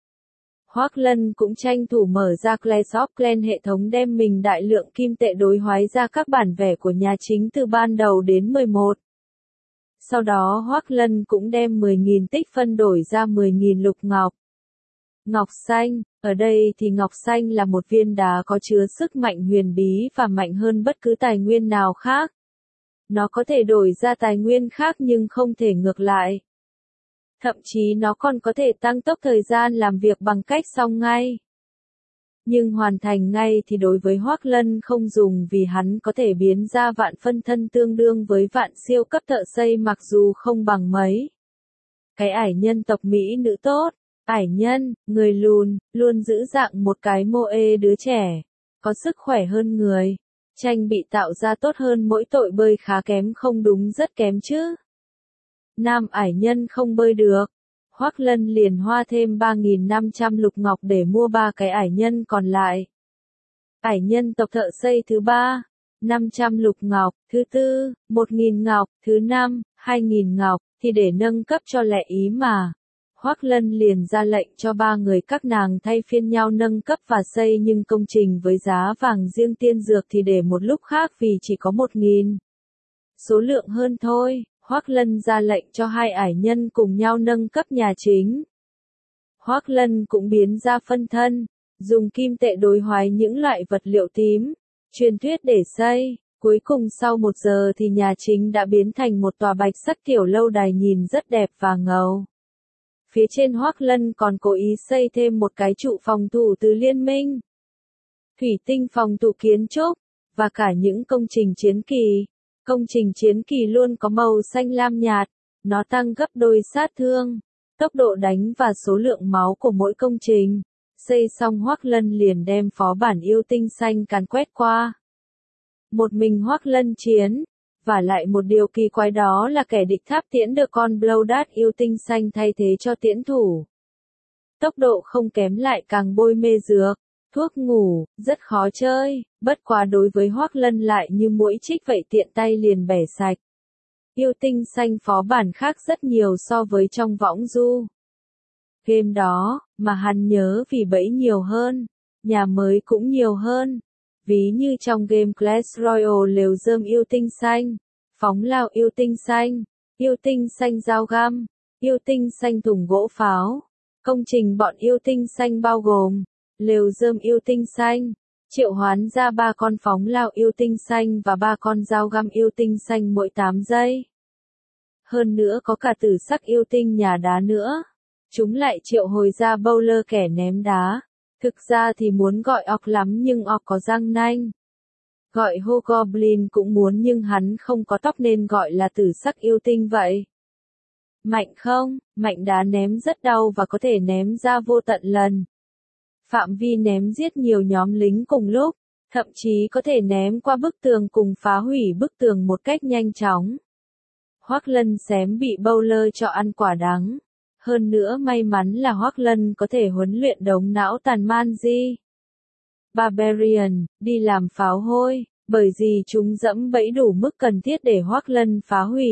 Hoắc Lân cũng tranh thủ mở ra Clesop Glen hệ thống, đem mình đại lượng kim tệ đối hoái ra các bản vẽ của nhà chính từ ban đầu đến 11. Sau đó Hoắc Lân cũng đem 10.000 tích phân đổi ra 10.000 lục ngọc. Ngọc xanh, ở đây thì ngọc xanh là một viên đá có chứa sức mạnh huyền bí và mạnh hơn bất cứ tài nguyên nào khác. Nó có thể đổi ra tài nguyên khác nhưng không thể ngược lại. Thậm chí nó còn có thể tăng tốc thời gian làm việc bằng cách xong ngay. Nhưng hoàn thành ngay thì đối với Hoắc Lân không dùng, vì hắn có thể biến ra vạn phân thân tương đương với vạn siêu cấp thợ xây mặc dù không bằng mấy. Cái ải nhân tộc Mỹ nữ tốt, ải nhân, người lùn, luôn giữ dạng một cái mô ê đứa trẻ, có sức khỏe hơn người. Tranh bị tạo ra tốt hơn mỗi tội bơi khá kém, không đúng rất kém chứ. Nam ải nhân không bơi được. Hoắc Lân liền hoa thêm 3.500 lục ngọc để mua 3 cái ải nhân còn lại. Ải nhân tộc thợ xây thứ 3, 500 lục ngọc, thứ 4, 1.000 ngọc, thứ 5, 2.000 ngọc, thì để nâng cấp cho lẹ ý mà. Hoắc Lân liền ra lệnh cho 3 người các nàng thay phiên nhau nâng cấp và xây, nhưng công trình với giá vàng riêng tiên dược thì để một lúc khác vì chỉ có 1.000. số lượng hơn thôi. Hoắc Lân ra lệnh cho hai ải nhân cùng nhau nâng cấp nhà chính. Hoắc Lân cũng biến ra phân thân, dùng kim tệ đối hoái những loại vật liệu tím, truyền thuyết để xây. Cuối cùng sau 1 giờ thì nhà chính đã biến thành một tòa bạch sắc kiểu lâu đài nhìn rất đẹp và ngầu. Phía trên Hoắc Lân còn cố ý xây thêm một cái trụ phòng thủ từ liên minh. Thủy tinh phòng thủ kiến trúc, và cả những công trình chiến kỳ. Công trình chiến kỳ luôn có màu xanh lam nhạt, nó tăng gấp đôi sát thương, tốc độ đánh và số lượng máu của mỗi công trình. Xây xong Hoắc Lân liền đem phó bản yêu tinh xanh càn quét qua. Một mình Hoắc Lân chiến, và lại một điều kỳ quái đó là kẻ địch tháp tiễn được con Blow Dart yêu tinh xanh thay thế cho tiễn thủ. Tốc độ không kém lại càng bôi mê dược, thuốc ngủ, rất khó chơi, bất quá đối với Hoắc Lân lại như muỗi trích vậy tiện tay liền bẻ sạch. Yêu tinh xanh phó bản khác rất nhiều so với trong võng du. Game đó, mà hắn nhớ vì bẫy nhiều hơn, nhà mới cũng nhiều hơn. Ví như trong game Clash Royale lều rơm yêu tinh xanh, phóng lao yêu tinh xanh dao găm, yêu tinh xanh thùng gỗ pháo. Công trình bọn yêu tinh xanh bao gồm lều rơm yêu tinh xanh, triệu hoán ra 3 con phóng lao yêu tinh xanh và 3 con dao găm yêu tinh xanh mỗi 8 giây. Hơn nữa có cả tử sắc yêu tinh nhà đá nữa. Chúng lại triệu hồi ra bowler kẻ ném đá. Thực ra thì muốn gọi orc lắm nhưng orc có răng nanh. Gọi Hobgoblin cũng muốn nhưng hắn không có tóc nên gọi là tử sắc yêu tinh vậy. Mạnh không? Mạnh đá ném rất đau và có thể ném ra vô tận lần. Phạm vi ném giết nhiều nhóm lính cùng lúc, thậm chí có thể ném qua bức tường cùng phá hủy bức tường một cách nhanh chóng. Hoắc Lân xém bị bowler cho ăn quả đắng. Hơn nữa may mắn là Hoắc Lân có thể huấn luyện đống não tàn Manji. Barbarian, đi làm pháo hôi, bởi vì chúng dẫm bẫy đủ mức cần thiết để Hoắc Lân phá hủy.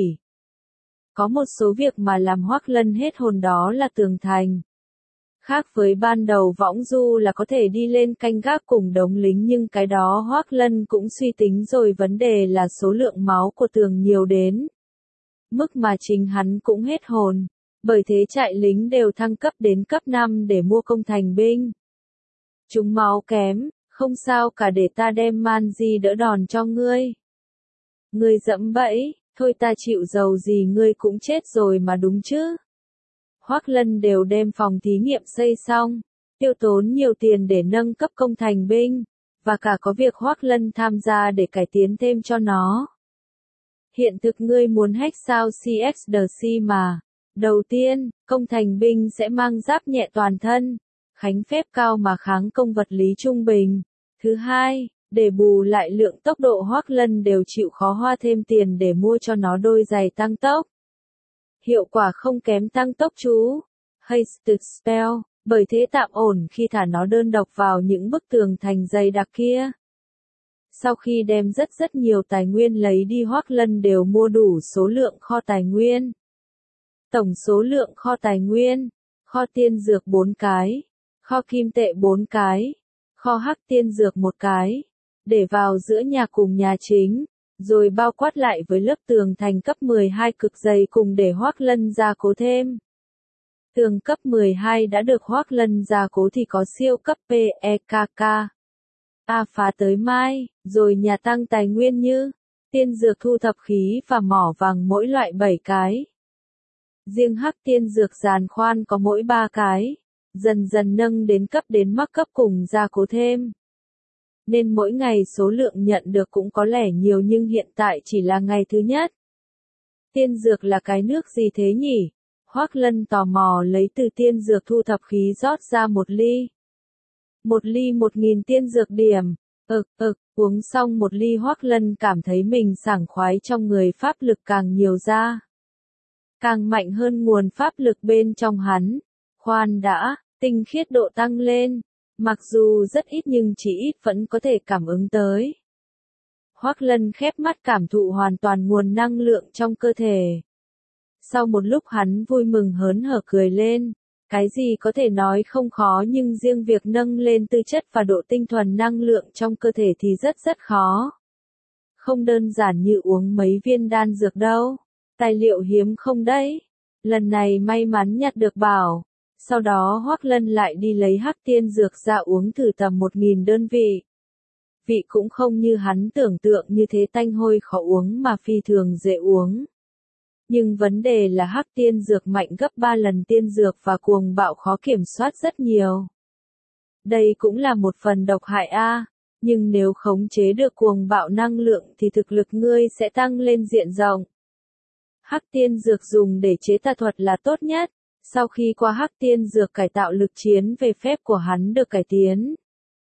Có một số việc mà làm Hoắc Lân hết hồn đó là tường thành. Khác với ban đầu võng du là có thể đi lên canh gác cùng đống lính nhưng cái đó Hoắc Lân cũng suy tính rồi vấn đề là số lượng máu của tường nhiều đến. Mức mà chính hắn cũng hết hồn. Bởi thế trại lính đều thăng cấp đến cấp 5 để mua công thành binh. Chúng máu kém, không sao cả để ta đem Manji đỡ đòn cho ngươi. Ngươi dẫm bẫy, thôi ta chịu dầu gì ngươi cũng chết rồi mà đúng chứ. Hoắc Lân đều đem phòng thí nghiệm xây xong, tiêu tốn nhiều tiền để nâng cấp công thành binh, và cả có việc Hoắc Lân tham gia để cải tiến thêm cho nó. Hiện thực ngươi muốn hack sao CXDC mà. Đầu tiên, công thành binh sẽ mang giáp nhẹ toàn thân, khánh phép cao mà kháng công vật lý trung bình. Thứ hai, để bù lại lượng tốc độ Hoắc Lân đều chịu khó hoa thêm tiền để mua cho nó đôi giày tăng tốc. Hiệu quả không kém tăng tốc chú. Haste Spell, bởi thế tạm ổn khi thả nó đơn độc vào những bức tường thành dày đặc kia. Sau khi đem rất nhiều tài nguyên lấy đi Hoắc Lân đều mua đủ số lượng kho tài nguyên. Tổng số lượng kho tài nguyên, kho tiên dược 4 cái, kho kim tệ 4 cái, kho hắc tiên dược 1 cái, để vào giữa nhà cùng nhà chính, rồi bao quát lại với lớp tường thành cấp 12 cực dày cùng để Hoắc Lân gia cố thêm. Tường cấp 12 đã được Hoắc Lân gia cố thì có siêu cấp PEKK. Phá tới mai, rồi nhà tăng tài nguyên như tiên dược thu thập khí và mỏ vàng mỗi loại 7 cái. Riêng hắc tiên dược giàn khoan có mỗi 3 cái, dần dần nâng đến cấp đến mắc cấp cùng gia cố thêm. Nên mỗi ngày số lượng nhận được cũng có lẽ nhiều nhưng hiện tại chỉ là ngày thứ nhất. Tiên dược là cái nước gì thế nhỉ? Hoắc Lân tò mò lấy từ tiên dược thu thập khí rót ra 1 ly. 1 ly 1000 tiên dược điểm. Uống xong 1 ly Hoắc Lân cảm thấy mình sảng khoái trong người pháp lực càng nhiều ra. Càng mạnh hơn nguồn pháp lực bên trong hắn. Khoan đã, tinh khiết độ tăng lên. Mặc dù rất ít nhưng chỉ ít vẫn có thể cảm ứng tới. Hoắc Lân khép mắt cảm thụ hoàn toàn nguồn năng lượng trong cơ thể. Sau một lúc hắn vui mừng hớn hở cười lên. Cái gì có thể nói không khó nhưng riêng việc nâng lên tư chất và độ tinh thuần năng lượng trong cơ thể thì rất khó. Không đơn giản như uống mấy viên đan dược đâu. Tài liệu hiếm không đấy. Lần này may mắn nhặt được bảo. Sau đó Hoắc Lân lại đi lấy hắc tiên dược ra uống thử tầm 1.000 đơn vị. Vị cũng không như hắn tưởng tượng như thế tanh hôi khó uống mà phi thường dễ uống. Nhưng vấn đề là hắc tiên dược mạnh gấp 3 lần tiên dược và cuồng bạo khó kiểm soát rất nhiều. Đây cũng là một phần độc hại a, nhưng nếu khống chế được cuồng bạo năng lượng thì thực lực ngươi sẽ tăng lên diện rộng. Hắc tiên dược dùng để chế tà thuật là tốt nhất, sau khi qua hắc tiên dược cải tạo lực chiến về phép của hắn được cải tiến.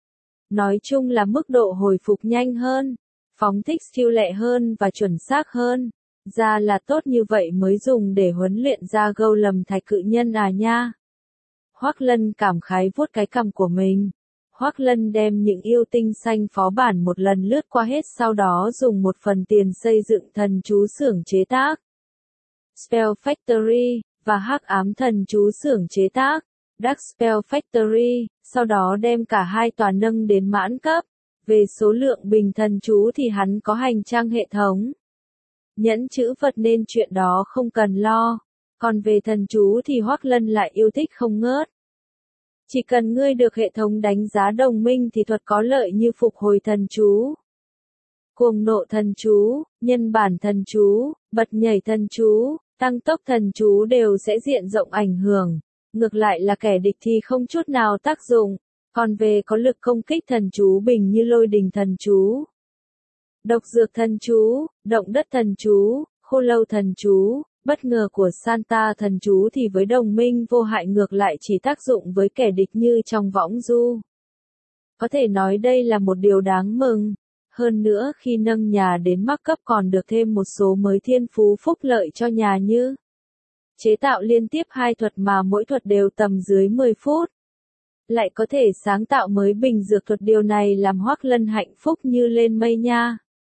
Nói chung là mức độ hồi phục nhanh hơn, phóng thích siêu lẹ hơn và chuẩn xác hơn. Ra là tốt như vậy mới dùng để huấn luyện ra gâu lầm thạch cự nhân à nha. Hoắc Lân cảm khái vuốt cái cằm của mình. Hoắc Lân đem những yêu tinh xanh phó bản một lần lướt qua hết, sau đó dùng một phần tiền xây dựng thần chú xưởng chế tác Spell Factory và hắc ám thần chú xưởng chế tác Dark Spell Factory, sau đó đem cả hai tòa nâng đến mãn cấp. Về số lượng bình thần chú thì hắn có hành trang hệ thống nhẫn chữ vật nên chuyện đó không cần lo. Còn về thần chú thì Hoắc Lân lại yêu thích không ngớt. Chỉ cần ngươi được hệ thống đánh giá đồng minh thì thuật có lợi như phục hồi thần chú, cuồng nộ thần chú, nhân bản thần chú, bật nhảy thần chú, tăng tốc thần chú đều sẽ diện rộng ảnh hưởng. Ngược lại là kẻ địch thì không chút nào tác dụng. Còn về có lực công kích thần chú bình như lôi đình thần chú, độc dược thần chú, động đất thần chú, khô lâu thần chú, bất ngờ của Santa thần chú thì với đồng minh vô hại, ngược lại chỉ tác dụng với kẻ địch như trong võng du. Có thể nói đây là một điều đáng mừng. Hơn nữa khi nâng nhà đến mắc cấp còn được thêm một số mới thiên phú phúc lợi cho nhà như chế tạo liên tiếp 2 thuật mà mỗi thuật đều tầm dưới 10 phút. Lại có thể sáng tạo mới bình dược thuật, điều này làm Hoắc Lân hạnh phúc như lên mây nha.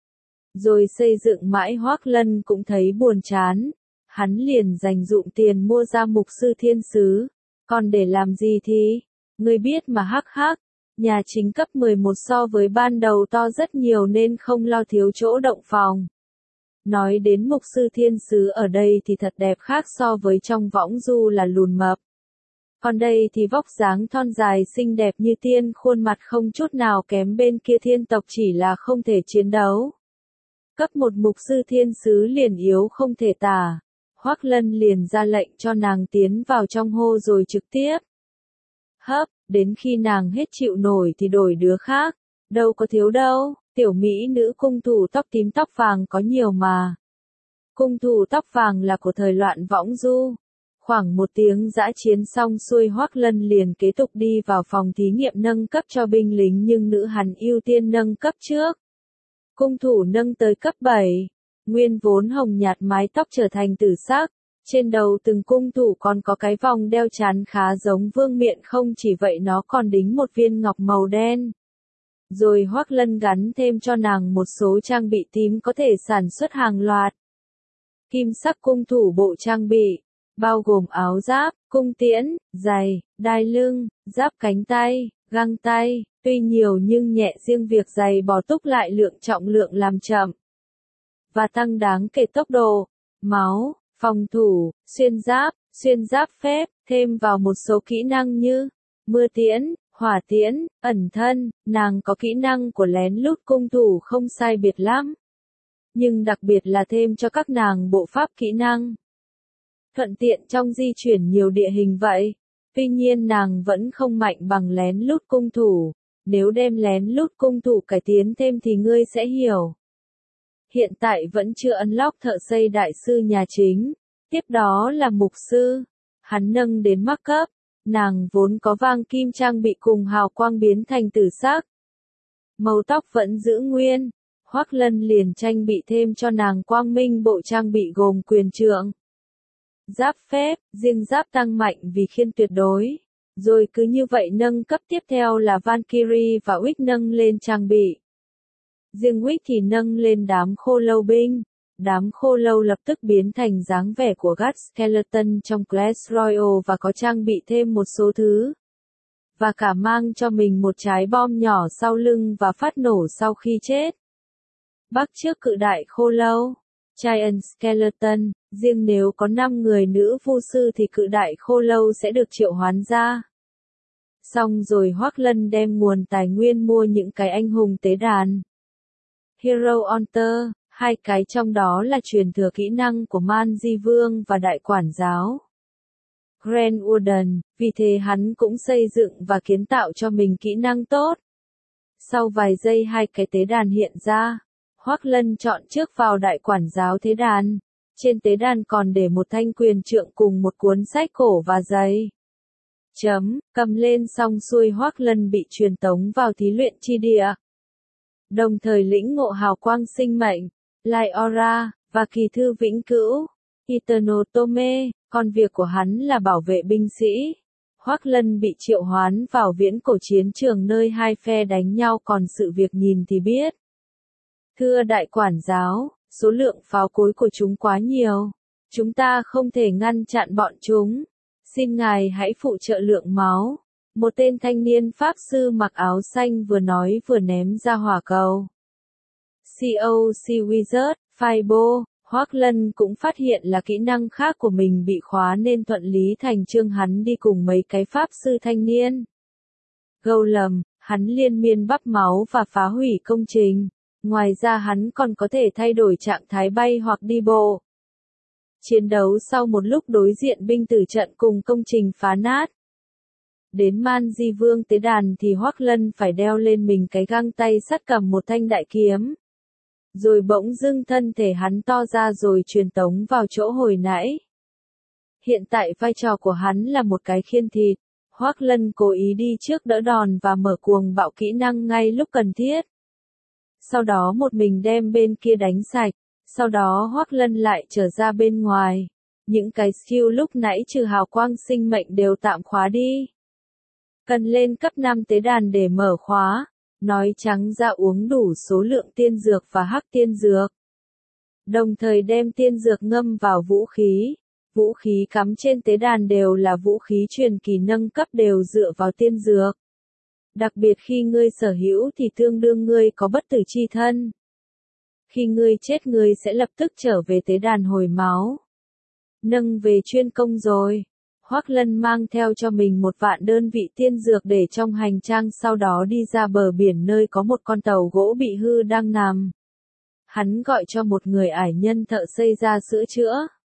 Rồi xây dựng mãi Hoắc Lân cũng thấy buồn chán. Hắn liền dành dụm tiền mua ra mục sư thiên sứ. Còn để làm gì thì? Ngươi biết mà hắc hắc. Nhà chính cấp 11 so với ban đầu to rất nhiều nên không lo thiếu chỗ động phòng. Nói đến mục sư thiên sứ ở đây thì thật đẹp, khác so với trong võng du là lùn mập. Còn đây thì vóc dáng thon dài xinh đẹp như tiên, khuôn mặt không chút nào kém bên kia thiên tộc, chỉ là không thể chiến đấu. Cấp 1 mục sư thiên sứ liền yếu không thể tả. Hoắc Lân liền ra lệnh cho nàng tiến vào trong hô rồi trực tiếp hấp, đến khi nàng hết chịu nổi thì đổi đứa khác. Đâu có thiếu đâu, tiểu mỹ nữ cung thủ tóc tím tóc vàng có nhiều mà. Cung thủ tóc vàng là của thời loạn võng du. Khoảng 1 tiếng dã chiến xong xuôi, Hoắc Lân liền kế tục đi vào phòng thí nghiệm nâng cấp cho binh lính, nhưng nữ hắn ưu tiên nâng cấp trước. Cung thủ nâng tới cấp 7, nguyên vốn hồng nhạt mái tóc trở thành tử sắc. Trên đầu từng cung thủ còn có cái vòng đeo chán khá giống vương miện, không chỉ vậy nó còn đính một viên ngọc màu đen. Rồi Hoắc Lân gắn thêm cho nàng một số trang bị tím có thể sản xuất hàng loạt. Kim sắc cung thủ bộ trang bị, bao gồm áo giáp, cung tiễn, giày, đai lưng, giáp cánh tay, găng tay, tuy nhiều nhưng nhẹ, riêng việc giày bò túc lại trọng lượng làm chậm và tăng đáng kể tốc độ, máu, phòng thủ, xuyên giáp phép, thêm vào một số kỹ năng như mưa tiễn, hỏa tiễn, ẩn thân. Nàng có kỹ năng của lén lút cung thủ không sai biệt lắm, nhưng đặc biệt là thêm cho các nàng bộ pháp kỹ năng thuận tiện trong di chuyển nhiều địa hình vậy. Tuy nhiên nàng vẫn không mạnh bằng lén lút cung thủ. Nếu đem lén lút cung thủ cải tiến thêm thì ngươi sẽ hiểu. Hiện tại vẫn chưa unlock thợ xây đại sư nhà chính. Tiếp đó là mục sư. Hắn nâng đến mắc cấp. Nàng vốn có vàng kim trang bị cùng hào quang biến thành tử sắc. Màu tóc vẫn giữ nguyên. Hoắc Lân liền tranh bị thêm cho nàng quang minh bộ trang bị gồm quyền trượng, giáp phép, riêng giáp tăng mạnh vì khiên tuyệt đối. Rồi cứ như vậy nâng cấp, tiếp theo là Valkyrie và Wick nâng lên trang bị. Riêng Wick thì nâng lên đám khô lâu binh. Đám khô lâu lập tức biến thành dáng vẻ của God Skeleton trong Clash Royale và có trang bị thêm một số thứ. Và cả mang cho mình một trái bom nhỏ sau lưng và phát nổ sau khi chết. bắt chước cự đại khô lâu. Giant Skeleton, riêng nếu có 5 người nữ vu sư thì cự đại khô lâu sẽ được triệu hoán ra. Xong rồi Hoắc Lân đem nguồn tài nguyên mua những cái anh hùng tế đàn. Hero Hunter, hai cái trong đó là truyền thừa kỹ năng của Man Di Vương và Đại Quản Giáo. Grand Warden, vì thế hắn cũng xây dựng và kiến tạo cho mình kỹ năng tốt. Sau vài giây hai cái tế đàn hiện ra, Hoắc Lân chọn trước vào Đại Quản Giáo tế đàn. Trên tế đàn còn để một thanh quyền trượng cùng một cuốn sách cổ và giày. Cầm lên xong xuôi Hoắc Lân bị truyền tống vào thí luyện chi địa. Đồng thời lĩnh ngộ hào quang sinh mệnh, Light Aura, và kỳ thư vĩnh cửu, Eternal Tome, còn việc của hắn là bảo vệ binh sĩ. Hoắc Lân bị triệu hoán vào viễn cổ chiến trường nơi hai phe đánh nhau còn sự việc nhìn thì biết. Thưa Đại Quản Giáo, số lượng pháo cối của chúng quá nhiều. Chúng ta không thể ngăn chặn bọn chúng. Xin ngài hãy phụ trợ lượng máu. Một tên thanh niên pháp sư mặc áo xanh vừa nói vừa ném ra hỏa cầu. COC Wizard, Fireball, Hoắc Lân cũng phát hiện là kỹ năng khác của mình bị khóa nên thuận lý thành chương hắn đi cùng mấy cái pháp sư thanh niên. Golem, hắn liên miên bắp máu và phá hủy công trình. Ngoài ra hắn còn có thể thay đổi trạng thái bay hoặc đi bộ. Chiến đấu sau một lúc đối diện binh tử trận cùng công trình phá nát. Đến Man Di Vương tế đàn thì Hoắc Lân phải đeo lên mình cái găng tay sắt cầm một thanh đại kiếm. Rồi bỗng dưng thân thể hắn to ra rồi truyền tống vào chỗ hồi nãy. Hiện tại vai trò của hắn là một cái khiên thịt. Hoắc Lân cố ý đi trước đỡ đòn và mở cuồng bạo kỹ năng ngay lúc cần thiết. Sau đó một mình đem bên kia đánh sạch. Sau đó Hoắc Lân lại trở ra bên ngoài. Những cái skill lúc nãy trừ hào quang sinh mệnh đều tạm khóa đi. Cần lên cấp 5 tế đàn để mở khóa. Nói trắng ra uống đủ số lượng tiên dược và hắc tiên dược. Đồng thời đem tiên dược ngâm vào vũ khí. Vũ khí cắm trên tế đàn đều là vũ khí truyền kỳ nâng cấp đều dựa vào tiên dược. Đặc biệt khi ngươi sở hữu thì tương đương ngươi có bất tử chi thân. Khi ngươi chết ngươi sẽ lập tức trở về tế đàn hồi máu. Nâng về chuyên công rồi. Hoắc Lân mang theo cho mình 1.000 đơn vị tiên dược để trong hành trang sau đó đi ra bờ biển nơi có một con tàu gỗ bị hư đang nằm. Hắn gọi cho một người ải nhân thợ xây ra sửa chữa.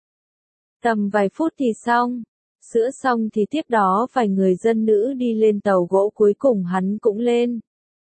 Tầm vài phút thì xong. Sửa xong thì tiếp đó vài người dân nữ đi lên tàu gỗ cuối cùng hắn cũng lên.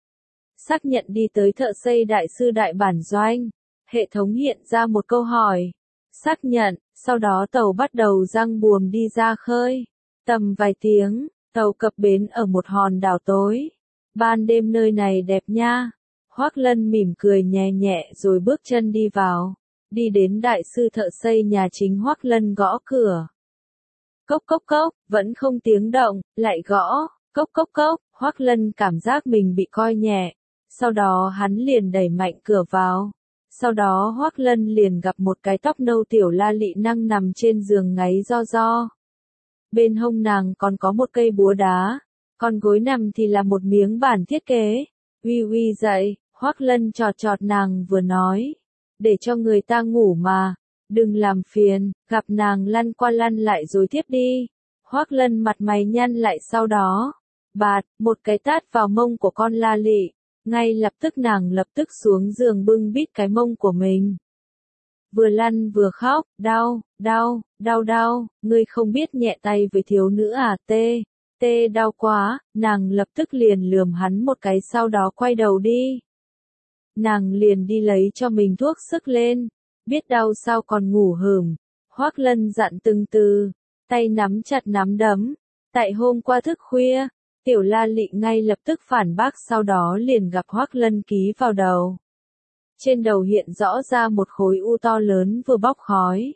Xác nhận đi tới thợ xây đại sư đại bản doanh. Hệ thống hiện ra một câu hỏi. Xác nhận, sau đó tàu bắt đầu giăng buồm đi ra khơi. Tầm vài tiếng, tàu cập bến ở một hòn đảo tối. Ban đêm nơi này đẹp nha. Hoắc Lân mỉm cười nhẹ nhẹ rồi bước chân đi vào. Đi đến đại sư thợ xây nhà chính Hoắc Lân gõ cửa. Cốc cốc cốc, vẫn không tiếng động, lại gõ. Cốc cốc cốc, Hoắc Lân cảm giác mình bị coi nhẹ. Sau đó hắn liền đẩy mạnh cửa vào. Sau đó Hoắc Lân liền gặp một cái tóc nâu tiểu la lị năng nằm trên giường ngáy ro ro. Bên hông nàng còn có một cây búa đá, còn gối nằm thì là một miếng bản thiết kế. Uy uy dậy, Hoắc Lân chọt chọt nàng vừa nói. Để cho người ta ngủ mà, đừng làm phiền, gặp nàng lăn qua lăn lại rồi tiếp đi. Hoắc Lân mặt mày nhăn lại sau đó. Bạt, một cái tát vào mông của con la lị. Ngay lập tức nàng lập tức xuống giường bưng bít cái mông của mình. Vừa lăn vừa khóc, đau, đau, đau đau, ngươi không biết nhẹ tay với thiếu nữ à tê, tê đau quá, nàng lập tức liền lườm hắn một cái sau đó quay đầu đi. Nàng liền đi lấy cho mình thuốc sức lên, biết đau sao còn ngủ hửm, Hoắc Lân dặn từng từ, tay nắm chặt nắm đấm, tại hôm qua thức khuya. Tiểu la lị ngay lập tức phản bác sau đó liền gặp Hoắc Lân ký vào đầu. Trên đầu hiện rõ ra một khối u to lớn vừa bốc khói.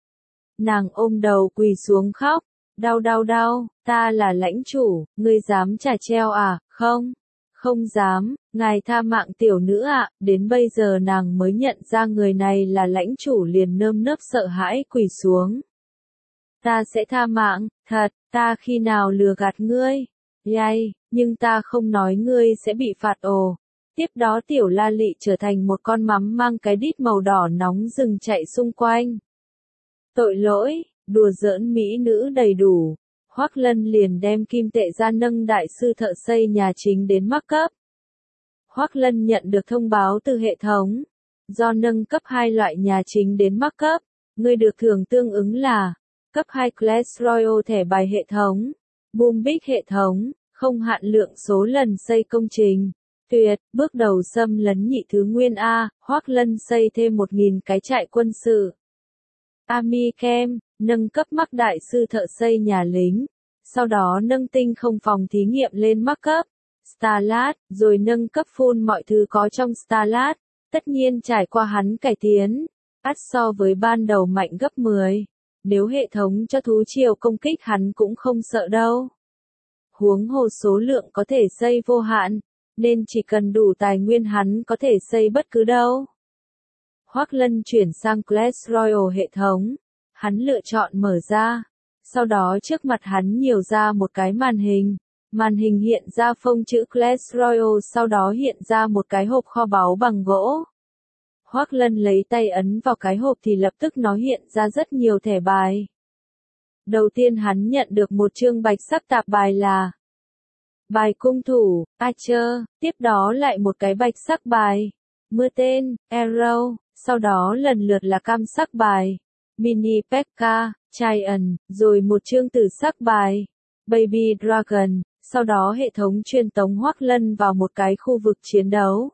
Nàng ôm đầu quỳ xuống khóc, đau đau đau, ta là lãnh chủ, ngươi dám trả treo à, không? Không dám, ngài tha mạng tiểu nữ ạ, đến bây giờ nàng mới nhận ra người này là lãnh chủ liền nơm nớp sợ hãi quỳ xuống. Ta sẽ tha mạng, thật, ta khi nào lừa gạt ngươi? Yay, nhưng ta không nói ngươi sẽ bị phạt ồ. Tiếp đó tiểu La Lị trở thành một con mắm mang cái đít màu đỏ nóng rừng chạy xung quanh. Tội lỗi, đùa giỡn mỹ nữ đầy đủ. Hoắc Lân liền đem kim tệ ra nâng đại sư thợ xây nhà chính đến mắc cấp. Hoắc Lân nhận được thông báo từ hệ thống. Do nâng cấp 2 loại nhà chính đến mắc cấp, người được thưởng tương ứng là cấp 2 Clash Royale thẻ bài hệ thống, Boom Big hệ thống, không hạn lượng số lần xây công trình. Tuyệt, bước đầu xâm lấn nhị thứ nguyên A, Hoắc Lân xây thêm 1.000 cái trại quân sự. Army Camp, nâng cấp mắc đại sư thợ xây nhà lính, sau đó nâng tinh không phòng thí nghiệm lên mắc cấp Starlat, rồi nâng cấp full mọi thứ có trong Starlat. Tất nhiên trải qua hắn cải tiến, ắt so với ban đầu mạnh gấp 10. Nếu hệ thống cho thú triều công kích hắn cũng không sợ đâu. Huống hồ số lượng có thể xây vô hạn, nên chỉ cần đủ tài nguyên hắn có thể xây bất cứ đâu. Hoắc Lân chuyển sang Clash Royale hệ thống. Hắn lựa chọn mở ra. Sau đó trước mặt hắn nhiều ra một cái màn hình. Màn hình hiện ra phông chữ Clash Royale, sau đó hiện ra một cái hộp kho báu bằng gỗ. Hoắc Lân lấy tay ấn vào cái hộp thì lập tức nó hiện ra rất nhiều thẻ bài. Đầu tiên hắn nhận được một chương bạch sắc tạp bài là bài cung thủ, Archer, tiếp đó lại một cái bạch sắc bài, mưa tên, Arrow, sau đó lần lượt là cam sắc bài, Mini P.E.K.K.A, Giant, rồi một chương tử sắc bài, Baby Dragon, sau đó hệ thống truyền tống Hoắc Lân vào một cái khu vực chiến đấu.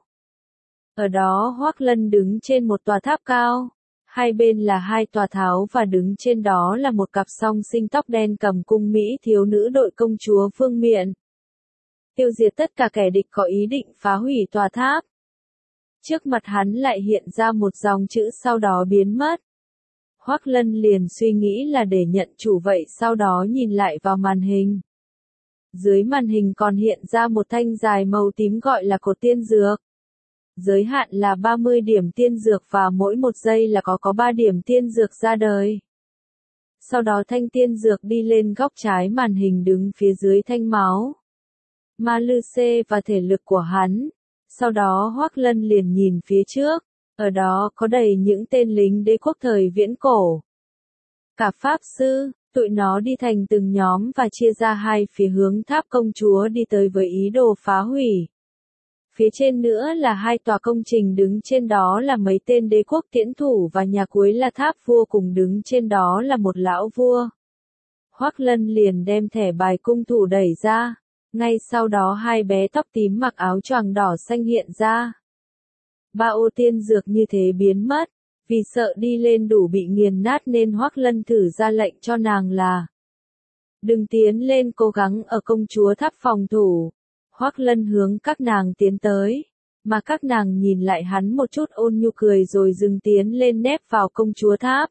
Ở đó Hoắc Lân đứng trên một tòa tháp cao, hai bên là hai tòa tháo và đứng trên đó là một cặp song sinh tóc đen cầm cung mỹ thiếu nữ đội công chúa Vương Miện. Tiêu diệt tất cả kẻ địch có ý định phá hủy tòa tháp. Trước mặt hắn lại hiện ra một dòng chữ sau đó biến mất. Hoắc Lân liền suy nghĩ là để nhận chủ vậy, sau đó nhìn lại vào màn hình. Dưới màn hình còn hiện ra một thanh dài màu tím gọi là cột tiên dược. Giới hạn là 30 điểm tiên dược và mỗi một giây là có 3 điểm tiên dược ra đời. Sau đó thanh tiên dược đi lên góc trái màn hình đứng phía dưới thanh máu, ma lư xê và thể lực của hắn. Sau đó Hoắc Lân liền nhìn phía trước, ở đó có đầy những tên lính đế quốc thời viễn cổ. Cả pháp sư, tụi nó đi thành từng nhóm và chia ra hai phía hướng tháp công chúa đi tới với ý đồ phá hủy. Phía trên nữa là hai tòa công trình, đứng trên đó là mấy tên đế quốc tiễn thủ và nhà cuối là tháp vua cùng đứng trên đó là một lão vua. Hoắc Lân liền đem thẻ bài cung thủ đẩy ra. Ngay sau đó hai bé tóc tím mặc áo choàng đỏ xanh hiện ra. Ba ô tiên dược như thế biến mất. Vì sợ đi lên đủ bị nghiền nát nên Hoắc Lân thử ra lệnh cho nàng là đừng tiến lên, cố gắng ở công chúa tháp phòng thủ. Hoắc Lân hướng các nàng tiến tới, mà các nàng nhìn lại hắn một chút ôn nhu cười rồi dừng tiến lên nép vào công chúa tháp.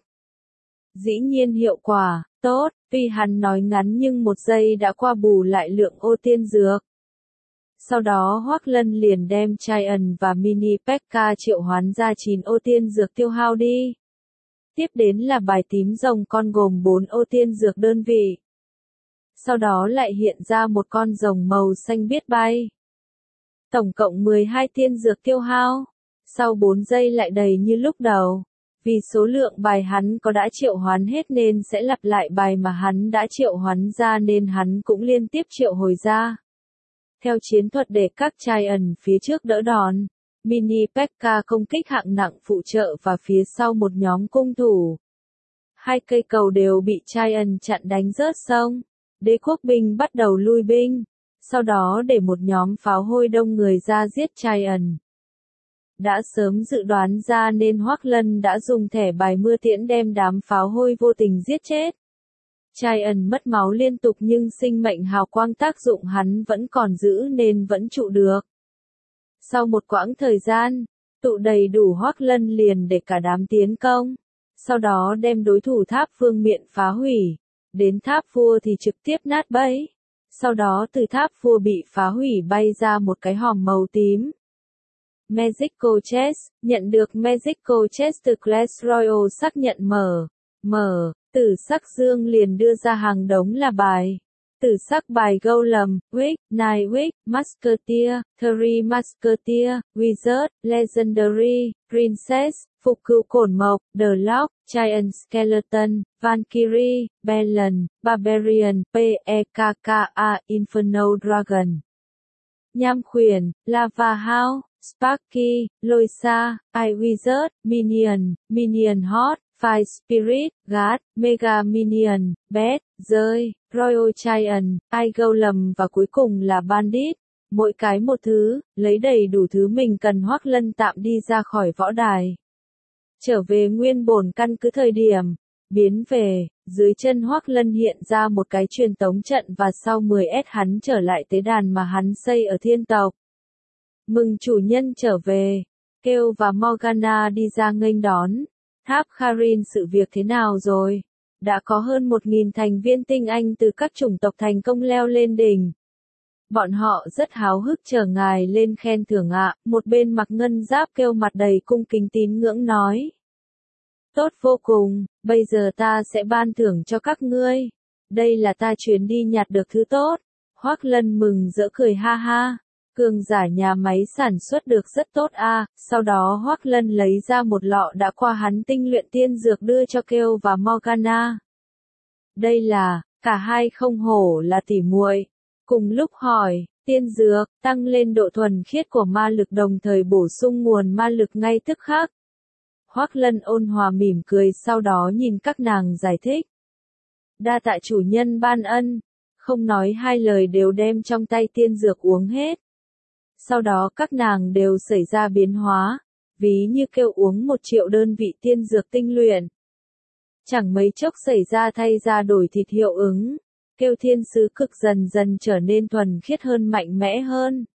Dĩ nhiên hiệu quả tốt, tuy hắn nói ngắn nhưng một giây đã qua bù lại lượng ô tiên dược. Sau đó Hoắc Lân liền đem Giant và Mini P.E.K.K.A triệu hoán ra 9 ô tiên dược tiêu hao đi. Tiếp đến là bài tím rồng con gồm 4 ô tiên dược đơn vị. Sau đó lại hiện ra một con rồng màu xanh biết bay. Tổng cộng 12 tiên dược tiêu hao. Sau 4 giây lại đầy như lúc đầu. Vì số lượng bài hắn có đã triệu hoán hết nên sẽ lặp lại bài mà hắn đã triệu hoán ra nên hắn cũng liên tiếp triệu hồi ra. Theo chiến thuật để các Giant phía trước đỡ đòn, Mini P.E.K.K.A công kích hạng nặng phụ trợ và phía sau một nhóm cung thủ. Hai cây cầu đều bị Giant chặn đánh rớt sông. Đế quốc binh bắt đầu lui binh, sau đó để một nhóm pháo hôi đông người ra giết Giant. Đã sớm dự đoán ra nên Hoắc Lân đã dùng thẻ bài mưa tiễn đem đám pháo hôi vô tình giết chết. Giant mất máu liên tục nhưng sinh mệnh hào quang tác dụng hắn vẫn còn giữ nên vẫn trụ được. Sau một quãng thời gian, tụ đầy đủ Hoắc Lân liền để cả đám tiến công. Sau đó đem đối thủ tháp Vương Miện phá hủy. Đến tháp vua thì trực tiếp nát bấy. Sau đó từ tháp vua bị phá hủy bay ra một cái hòm màu tím. Magical Chest, nhận được Magical Chest từ Clash Royale xác nhận mở. Tử sắc dương liền đưa ra hàng đống là bài. Từ sắc bài Golem, Wick, Nightwick, Musketeer, Three Musketeer, Wizard, Legendary, Princess, Phục cựu cổn mộc, The Lock, Giant Skeleton, Valkyrie, Belen, Barbarian, PEKKA, Inferno Dragon. Nham khuyển, Lava Hound, Sparky, Loisa, Ice Wizard, Minion, Minion Hot, Fire Spirit, Guard, Mega Minion, Bat, Rơi, Royal Giant, Ice Golem và cuối cùng là Bandit. Mỗi cái một thứ, lấy đầy đủ thứ mình cần. Hoắc Lân tạm đi ra khỏi võ đài. Trở về nguyên bổn căn cứ thời điểm. Biến về, dưới chân Hoắc Lân hiện ra một cái truyền tống trận và sau 10S hắn trở lại tế đàn mà hắn xây ở thiên tộc. Mừng chủ nhân trở về, Kêu và Morgana đi ra nghênh đón. Tháp Kharin sự việc thế nào rồi? Đã có hơn 1.000 thành viên tinh anh từ các chủng tộc thành công leo lên đỉnh. Bọn họ rất háo hức chờ ngài lên khen thưởng ạ. Một bên mặc ngân giáp Kêu mặt đầy cung kính tín ngưỡng nói. Tốt vô cùng, bây giờ ta sẽ ban thưởng cho các ngươi. Đây là ta chuyến đi nhặt được thứ tốt. Hoắc Lân mừng rỡ cười ha ha. Cường giả nhà máy sản xuất được rất tốt a. Sau đó Hoắc Lân lấy ra một lọ đã qua hắn tinh luyện tiên dược đưa cho Kêu và Morgana. Đây là, cả hai không hổ là tỉ muội. Cùng lúc hỏi, tiên dược, tăng lên độ thuần khiết của ma lực đồng thời bổ sung nguồn ma lực ngay tức khắc. Hoắc Lân ôn hòa mỉm cười sau đó nhìn các nàng giải thích. Đa tạ chủ nhân ban ân, không nói hai lời đều đem trong tay tiên dược uống hết. Sau đó các nàng đều xảy ra biến hóa, ví như Kêu uống 1 triệu đơn vị tiên dược tinh luyện. Chẳng mấy chốc xảy ra thay ra đổi thịt hiệu ứng, Kêu thiên sứ cực dần dần trở nên thuần khiết hơn mạnh mẽ hơn.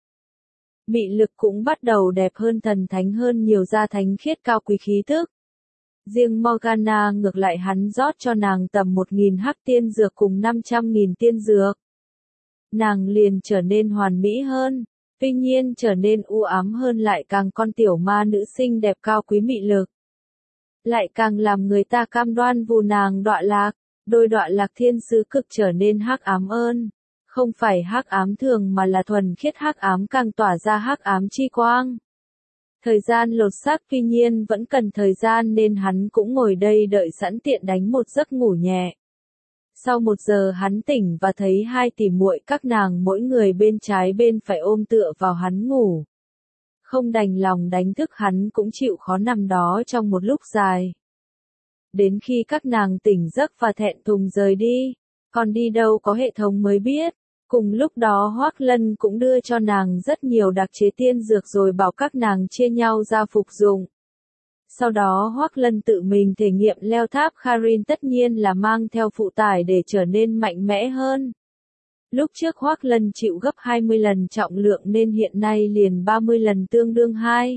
Mị lực cũng bắt đầu đẹp hơn thần thánh hơn nhiều ra thánh khiết cao quý khí thức. Riêng Morgana ngược lại hắn rót cho nàng tầm 1.000 hắc tiên dược cùng 500.000 tiên dược. Nàng liền trở nên hoàn mỹ hơn, tuy nhiên trở nên u ám hơn lại càng con tiểu ma nữ xinh đẹp cao quý mị lực. Lại càng làm người ta cam đoan vù nàng đọa lạc, đôi đọa lạc thiên sứ cực trở nên hắc ám hơn. Không phải hắc ám thường mà là thuần khiết hắc ám càng tỏa ra hắc ám chi quang. Thời gian lột xác tuy nhiên vẫn cần thời gian nên hắn cũng ngồi đây đợi sẵn tiện đánh một giấc ngủ nhẹ. Sau 1 giờ hắn tỉnh và thấy hai tỉ muội các nàng mỗi người bên trái bên phải ôm tựa vào hắn ngủ. Không đành lòng đánh thức hắn cũng chịu khó nằm đó trong một lúc dài. Đến khi các nàng tỉnh giấc và thẹn thùng rời đi, còn đi đâu có hệ thống mới biết. Cùng lúc đó Hoắc Lân cũng đưa cho nàng rất nhiều đặc chế tiên dược rồi bảo các nàng chia nhau ra phục dụng. Sau đó Hoắc Lân tự mình thể nghiệm leo tháp Kharin tất nhiên là mang theo phụ tải để trở nên mạnh mẽ hơn. Lúc trước Hoắc Lân chịu gấp 20 lần trọng lượng nên hiện nay liền 30 lần tương đương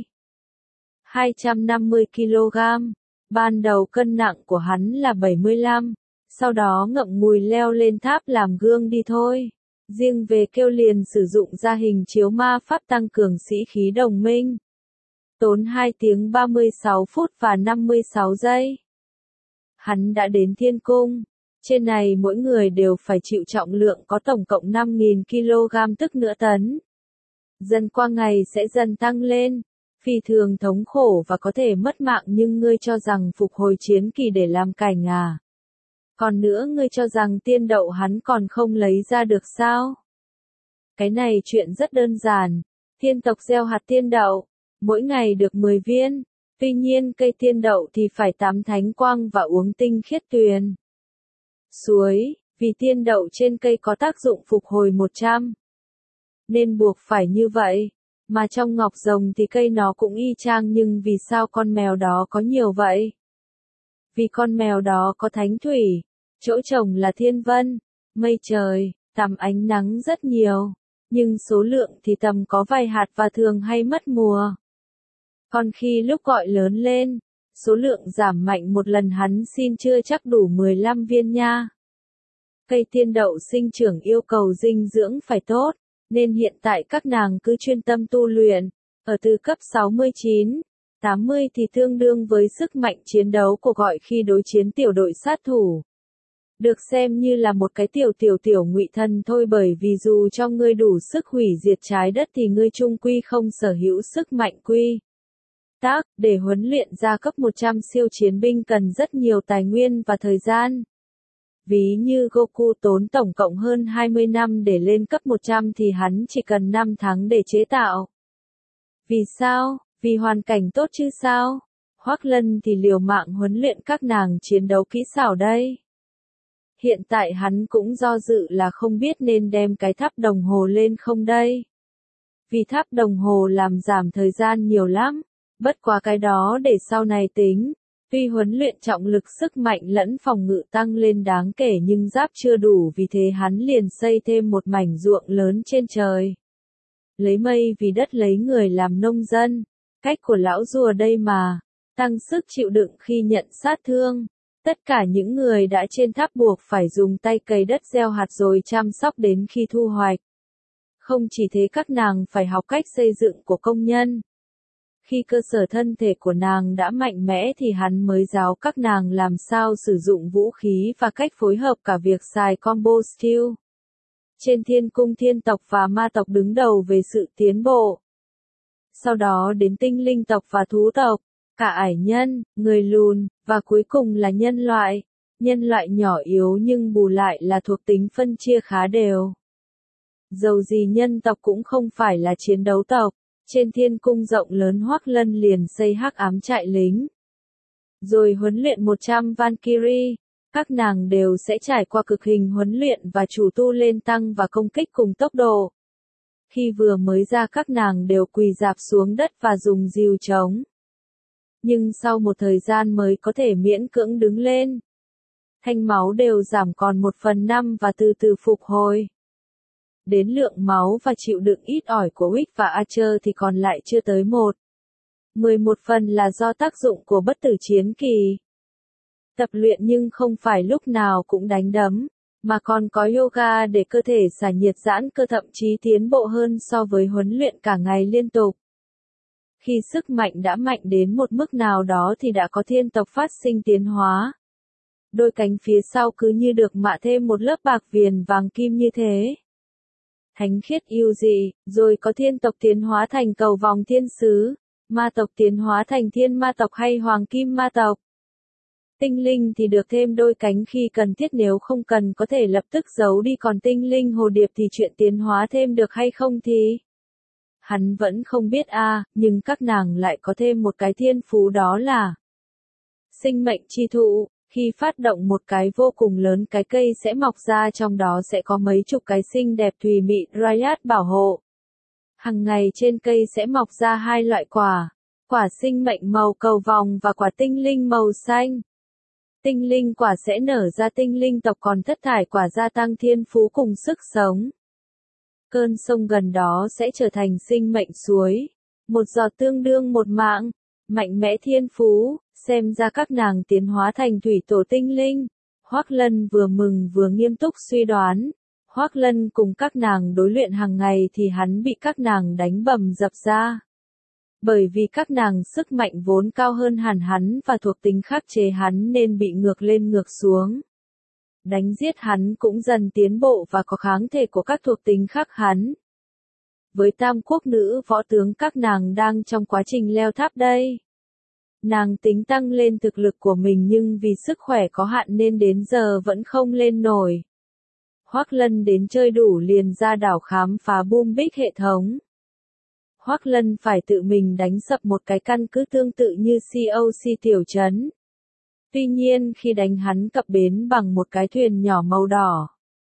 250 kg. Ban đầu cân nặng của hắn là 75, sau đó ngậm ngùi leo lên tháp làm gương đi thôi. Riêng về Kêu liền sử dụng ra hình chiếu ma pháp tăng cường sĩ khí đồng minh. Tốn 2 tiếng 36 phút và 56 giây. Hắn đã đến thiên cung. Trên này mỗi người đều phải chịu trọng lượng có tổng cộng 5.000 kg tức nửa tấn. Dần qua ngày sẽ dần tăng lên. Phi thường thống khổ và có thể mất mạng nhưng ngươi cho rằng phục hồi chiến kỳ để làm cảnh à? Còn nữa ngươi cho rằng tiên đậu hắn còn không lấy ra được sao? Cái này chuyện rất đơn giản. Thiên tộc gieo hạt tiên đậu, mỗi ngày được 10 viên. Tuy nhiên cây tiên đậu thì phải tắm thánh quang và uống tinh khiết tuyền. Suối, vì tiên đậu trên cây có tác dụng phục hồi 100. Nên buộc phải như vậy. Mà trong ngọc rồng thì cây nó cũng y chang nhưng vì sao con mèo đó có nhiều vậy? Vì con mèo đó có thánh thủy, chỗ trồng là thiên vân, mây trời, tắm ánh nắng rất nhiều, nhưng số lượng thì tầm có vài hạt và thường hay mất mùa. Còn khi lúc gọi lớn lên, số lượng giảm mạnh một lần hắn xin chưa chắc đủ 15 viên nha. Cây tiên đậu sinh trưởng yêu cầu dinh dưỡng phải tốt, nên hiện tại các nàng cứ chuyên tâm tu luyện, ở từ cấp 69, 80 thì tương đương với sức mạnh chiến đấu của gọi khi đối chiến tiểu đội sát thủ. được xem như là một cái tiểu ngụy thần thôi, bởi vì dù cho ngươi đủ sức hủy diệt trái đất thì ngươi chung quy không sở hữu sức mạnh quy tắc. Để huấn luyện ra cấp 100 siêu chiến binh cần rất nhiều tài nguyên và thời gian. Ví như Goku tốn tổng cộng hơn 20 năm để lên cấp 100 thì hắn chỉ cần 5 tháng để chế tạo. Vì sao? Vì hoàn cảnh tốt chứ sao? Hoắc Lân thì liều mạng huấn luyện các nàng chiến đấu kỹ xảo đây. Hiện tại hắn cũng do dự là không biết nên đem cái tháp đồng hồ lên không đây. Vì tháp đồng hồ làm giảm thời gian nhiều lắm, bất quá cái đó để sau này tính. Tuy huấn luyện trọng lực sức mạnh lẫn phòng ngự tăng lên đáng kể nhưng giáp chưa đủ, vì thế hắn liền xây thêm một mảnh ruộng lớn trên trời. Lấy mây vì đất, lấy người làm nông dân. Cách của lão rùa đây mà. Tăng sức chịu đựng khi nhận sát thương. Tất cả những người đã trên tháp buộc phải dùng tay cày đất, gieo hạt rồi chăm sóc đến khi thu hoạch. Không chỉ thế, các nàng phải học cách xây dựng của công nhân. Khi cơ sở thân thể của nàng đã mạnh mẽ thì hắn mới giáo các nàng làm sao sử dụng vũ khí và cách phối hợp cả việc xài combo skill. Trên thiên cung, thiên tộc và ma tộc đứng đầu về sự tiến bộ. Sau đó đến tinh linh tộc và thú tộc, cả ải nhân, người lùn, và cuối cùng là nhân loại. Nhân loại nhỏ yếu nhưng bù lại là thuộc tính phân chia khá đều. Dầu gì nhân tộc cũng không phải là chiến đấu tộc. Trên thiên cung rộng lớn, Hoắc Lân liền xây hắc ám trại lính. Rồi huấn luyện 100 Valkyrie. Các nàng đều sẽ trải qua cực hình huấn luyện và chủ tu lên tăng và công kích cùng tốc độ. Khi vừa mới ra các nàng đều quỳ rạp xuống đất và dùng dìu chống. Nhưng sau một thời gian mới có thể miễn cưỡng đứng lên. Thanh máu đều giảm còn 1/5 và từ từ phục hồi. Đến lượng máu và chịu đựng ít ỏi của Wick và Archer thì còn lại chưa tới 11/11 là do tác dụng của bất tử chiến kỳ. Tập luyện nhưng không phải lúc nào cũng đánh đấm, mà còn có yoga để cơ thể xả nhiệt, giãn cơ, thậm chí tiến bộ hơn so với huấn luyện cả ngày liên tục. Khi sức mạnh đã mạnh đến một mức nào đó thì đã có thiên tộc phát sinh tiến hóa. Đôi cánh phía sau cứ như được mạ thêm một lớp bạc viền vàng kim như thế. Thánh khiết yêu dị, rồi có thiên tộc tiến hóa thành cầu vòng thiên sứ, ma tộc tiến hóa thành thiên ma tộc hay hoàng kim ma tộc. Tinh linh thì được thêm đôi cánh khi cần thiết, nếu không cần có thể lập tức giấu đi, còn tinh linh hồ điệp thì chuyện tiến hóa thêm được hay không thì hắn vẫn không biết nhưng các nàng lại có thêm một cái thiên phú, đó là sinh mệnh chi thụ. Khi phát động một cái vô cùng lớn, cái cây sẽ mọc ra, trong đó sẽ có mấy chục cái xinh đẹp thùy mị Dryad bảo hộ. Hằng ngày trên cây sẽ mọc ra 2 loại quả, quả sinh mệnh màu cầu vòng và quả tinh linh màu xanh. Tinh linh quả sẽ nở ra tinh linh tộc, còn thất thải quả gia tăng thiên phú cùng sức sống. Cơn sông gần đó sẽ trở thành sinh mệnh suối, một giọt tương đương một mạng, mạnh mẽ thiên phú. Xem ra các nàng tiến hóa thành thủy tổ tinh linh. Hoắc Lân vừa mừng vừa nghiêm túc suy đoán. Hoắc Lân cùng các nàng đối luyện hàng ngày thì hắn bị các nàng đánh bầm dập ra. Bởi vì các nàng sức mạnh vốn cao hơn hẳn hắn và thuộc tính khắc chế hắn nên bị ngược lên ngược xuống. Đánh giết hắn cũng dần tiến bộ và có kháng thể của các thuộc tính khác hắn. Với tam quốc nữ võ tướng, các nàng đang trong quá trình leo tháp đây. Nàng tính tăng lên thực lực của mình nhưng vì sức khỏe có hạn nên đến giờ vẫn không lên nổi. Hoắc Lân đến chơi đủ liền ra đảo khám phá Boom Big hệ thống. Hoắc Lân phải tự mình đánh sập một cái căn cứ tương tự như COC tiểu trấn. Tuy nhiên khi đánh hắn cập bến bằng một cái thuyền nhỏ màu đỏ.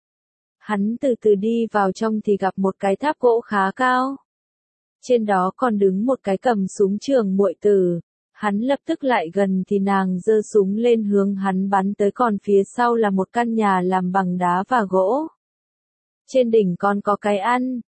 Hắn từ từ đi vào trong thì gặp một cái tháp gỗ khá cao. Trên đó còn đứng một cái cầm súng trường muội tử. Hắn lập tức lại gần thì nàng giơ súng lên hướng hắn bắn tới, còn phía sau là một căn nhà làm bằng đá và gỗ. Trên đỉnh còn có cái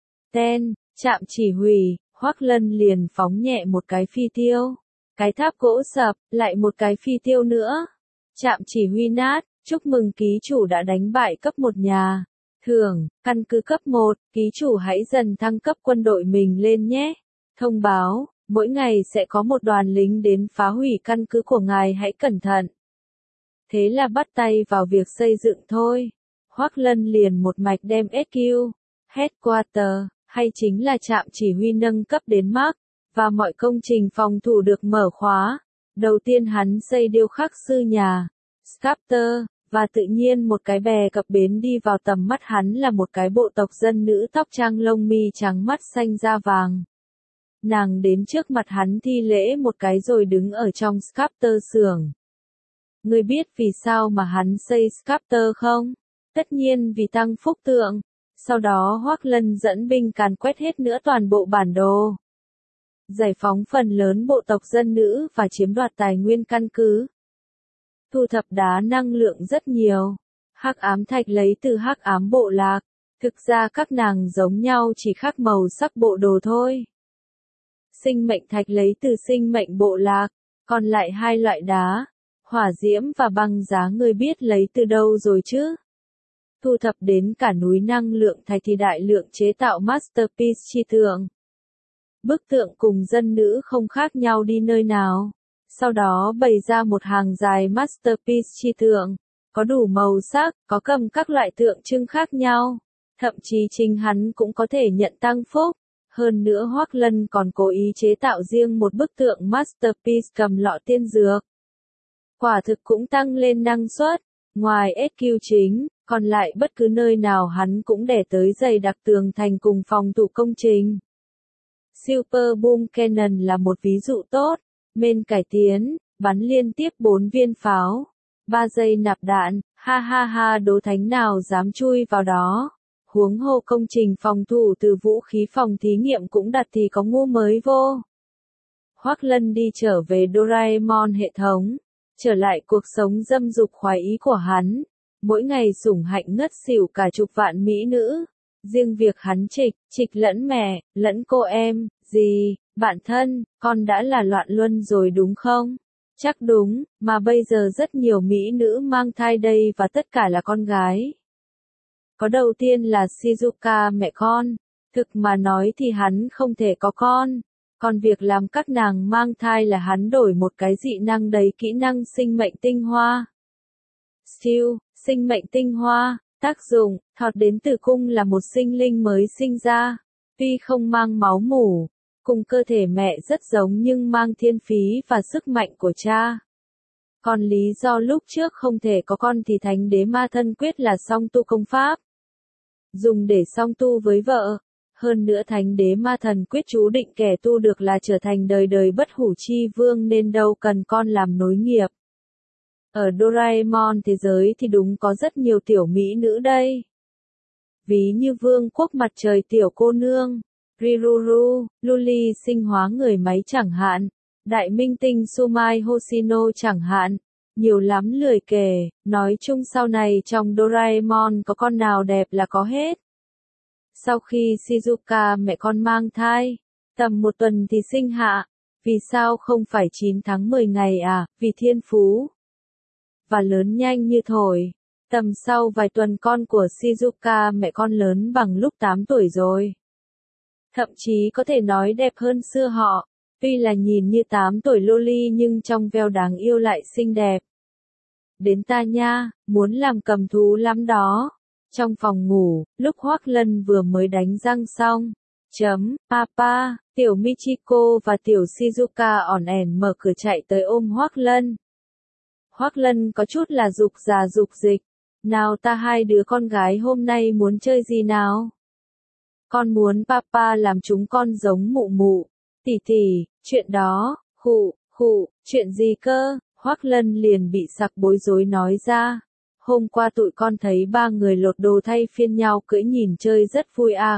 trạm chỉ huy. Hoắc Lân liền phóng nhẹ một cái phi tiêu. Cái tháp gỗ sập, lại một cái phi tiêu nữa. Trạm chỉ huy nát, chúc mừng ký chủ đã đánh bại cấp 1 nhà. Thưởng, căn cứ cấp 1, ký chủ hãy dần thăng cấp quân đội mình lên nhé. Thông báo, mỗi ngày sẽ có một đoàn lính đến phá hủy căn cứ của ngài, hãy cẩn thận. Thế là bắt tay vào việc xây dựng thôi. Hoắc Lân liền một mạch đem SQ, Headquarter, hay chính là trạm chỉ huy nâng cấp đến Mark, và mọi công trình phòng thủ được mở khóa. Đầu tiên hắn xây điêu khắc sư nhà, Sculptor, và tự nhiên một cái bè cập bến đi vào tầm mắt hắn là một cái bộ tộc dân nữ tóc trang lông mi trắng mắt xanh da vàng. Nàng đến trước mặt hắn thi lễ một cái rồi đứng ở trong Sculptor xưởng. Ngươi biết vì sao mà hắn xây Sculptor không? Tất nhiên vì tăng phúc tượng. Sau đó Hoắc Lân dẫn binh càn quét hết nữa toàn bộ bản đồ. Giải phóng phần lớn bộ tộc dân nữ và chiếm đoạt tài nguyên căn cứ. Thu thập đá năng lượng rất nhiều. Hắc ám thạch lấy từ hắc ám bộ lạc. Thực ra các nàng giống nhau chỉ khác màu sắc bộ đồ thôi. Sinh mệnh thạch lấy từ sinh mệnh bộ lạc. Còn lại hai loại đá, hỏa diễm và băng giá, người biết lấy từ đâu rồi chứ? Thu thập đến cả núi năng lượng thạch thì đại lượng chế tạo masterpiece chi tượng. Bức tượng cùng dân nữ không khác nhau đi nơi nào. Sau đó bày ra một hàng dài masterpiece chi tượng, có đủ màu sắc, có cầm các loại tượng trưng khác nhau. Thậm chí chính hắn cũng có thể nhận tăng phúc. Hơn nữa Hoắc Lân còn cố ý chế tạo riêng một bức tượng masterpiece cầm lọ tiên dược. Quả thực cũng tăng lên năng suất. Ngoài SQ chính, còn lại bất cứ nơi nào hắn cũng để tới dày đặc tường thành cùng phòng thủ công trình. Super Boom Cannon là một ví dụ tốt. Main cải tiến, bắn liên tiếp 4 viên pháo. 3 giây nạp đạn, ha ha ha, đố thánh nào dám chui vào đó. Huống hồ công trình phòng thủ từ vũ khí phòng thí nghiệm cũng đặt thì có ngu mới vô. Hoắc Lân đi trở về Doraemon hệ thống. Trở lại cuộc sống dâm dục khoái ý của hắn. Mỗi ngày sủng hạnh ngất xỉu cả chục vạn mỹ nữ. Riêng việc hắn trịch lẫn mẹ, lẫn cô em, gì, bạn thân, con đã là loạn luân rồi đúng không? Chắc đúng, mà bây giờ rất nhiều mỹ nữ mang thai đây và tất cả là con gái. Có đầu tiên là Shizuka mẹ con. Thực mà nói thì hắn không thể có con. Còn việc làm các nàng mang thai là hắn đổi một cái dị năng đầy kỹ năng sinh mệnh tinh hoa. Steal, sinh mệnh tinh hoa, tác dụng, thọt đến tử cung là một sinh linh mới sinh ra. Tuy không mang máu mủ, cùng cơ thể mẹ rất giống nhưng mang thiên phí và sức mạnh của cha. Còn lý do lúc trước không thể có con thì Thánh Đế Ma Thân Quyết là song tu công pháp. Dùng để song tu với vợ. Hơn nữa Thánh Đế Ma Thần Quyết chú định kẻ tu được là trở thành đời đời bất hủ chi vương nên đâu cần con làm nối nghiệp. Ở Doraemon thế giới thì đúng có rất nhiều tiểu mỹ nữ đây. Ví như Vương quốc mặt trời tiểu cô nương, Riruru, Luli sinh hóa người máy chẳng hạn, đại minh tinh Sumai Hoshino chẳng hạn. Nhiều lắm lười kể, nói chung sau này trong Doraemon có con nào đẹp là có hết. Sau khi Shizuka mẹ con mang thai, tầm 1 tuần thì sinh hạ. Vì sao không phải 9 tháng 10 ngày à? Vì thiên phú. Và lớn nhanh như thổi. Tầm sau vài tuần con của Shizuka mẹ con lớn bằng lúc 8 tuổi rồi. Thậm chí có thể nói đẹp hơn xưa họ. Tuy là nhìn như 8 tuổi loli nhưng trong veo đáng yêu lại xinh đẹp. Đến ta nha, muốn làm cầm thú lắm đó. Trong phòng ngủ, lúc Hoắc Lân vừa mới đánh răng xong. Papa, tiểu Michiko và tiểu Shizuka ỏn ẻn mở cửa chạy tới ôm Hoắc Lân. Hoắc Lân có chút là dục già dục dịch. Nào ta hai đứa con gái hôm nay muốn chơi gì nào? Con muốn papa làm chúng con giống mụ mụ. Tỷ tỷ, chuyện đó, chuyện gì cơ? Hoắc Lân liền bị sặc bối rối nói ra. Hôm qua tụi con thấy 3 người lột đồ thay phiên nhau cưỡi nhìn chơi rất vui à,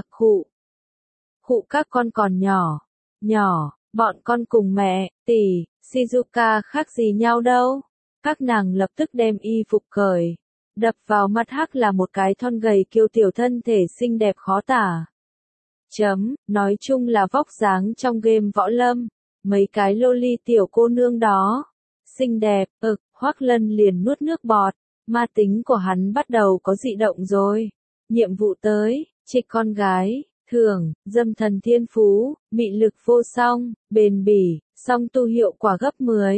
các con còn nhỏ, bọn con cùng mẹ, tỷ, Shizuka khác gì nhau đâu. Các nàng lập tức đem y phục cởi. Đập vào mắt Hắc là một cái thon gầy kiêu tiểu thân thể xinh đẹp khó tả. Nói chung là vóc dáng trong game võ lâm. Mấy cái loli tiểu cô nương đó. Xinh đẹp, Hoắc Lân liền nuốt nước bọt. Ma tính của hắn bắt đầu có dị động rồi. Nhiệm vụ tới, trịch con gái, thường, dâm thần thiên phú, mị lực vô song, bền bỉ, song tu hiệu quả gấp 10.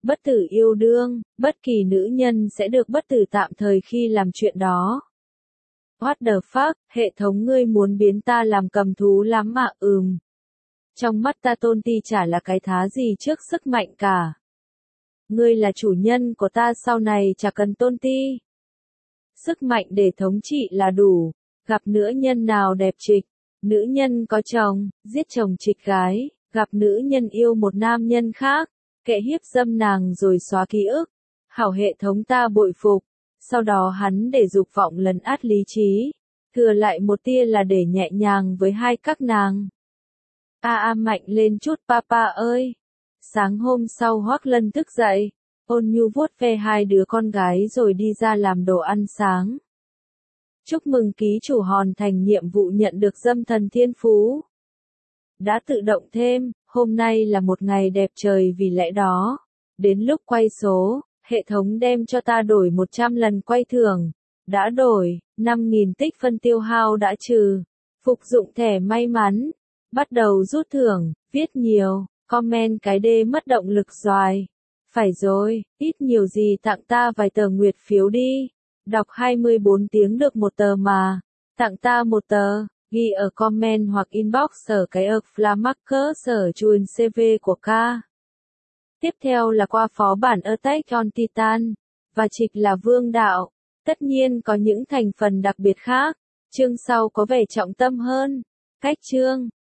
Bất tử yêu đương, bất kỳ nữ nhân sẽ được bất tử tạm thời khi làm chuyện đó. What the fuck, hệ thống ngươi muốn biến ta làm cầm thú lắm mà, Trong mắt ta Tôn Ti chả là cái thá gì trước sức mạnh cả. Ngươi là chủ nhân của ta sau này chả cần Tôn Ti. Sức mạnh để thống trị là đủ. Gặp nữ nhân nào đẹp trịch, nữ nhân có chồng, giết chồng trịch gái, gặp nữ nhân yêu một nam nhân khác, kệ hiếp dâm nàng rồi xóa ký ức. Hảo hệ thống ta bội phục. Sau đó hắn để dục vọng lấn át lý trí, thừa lại một tia là để nhẹ nhàng với hai các nàng. Mạnh lên chút papa ơi. Sáng hôm sau Hoắc Lân thức dậy, ôn nhu vuốt ve hai đứa con gái rồi đi ra làm đồ ăn sáng. Chúc mừng ký chủ hoàn thành nhiệm vụ nhận được dâm thần thiên phú. Đã tự động thêm, hôm nay là một ngày đẹp trời vì lẽ đó. Đến lúc quay số, hệ thống đem cho ta đổi 100 lần quay thưởng. Đã đổi, 5.000 tích phân tiêu hao đã trừ. Phục dụng thẻ may mắn. Bắt đầu rút thưởng, viết nhiều, comment cái đê mất động lực doài. Phải rồi, ít nhiều gì tặng ta vài tờ nguyệt phiếu đi. Đọc 24 tiếng được một tờ mà. Tặng ta một tờ, ghi ở comment hoặc inbox sở cái Flamarker sở chuồn CV của ca. Tiếp theo là qua phó bản Attack on Titan, và trịch là vương đạo. Tất nhiên có những thành phần đặc biệt khác, chương sau có vẻ trọng tâm hơn. Cách chương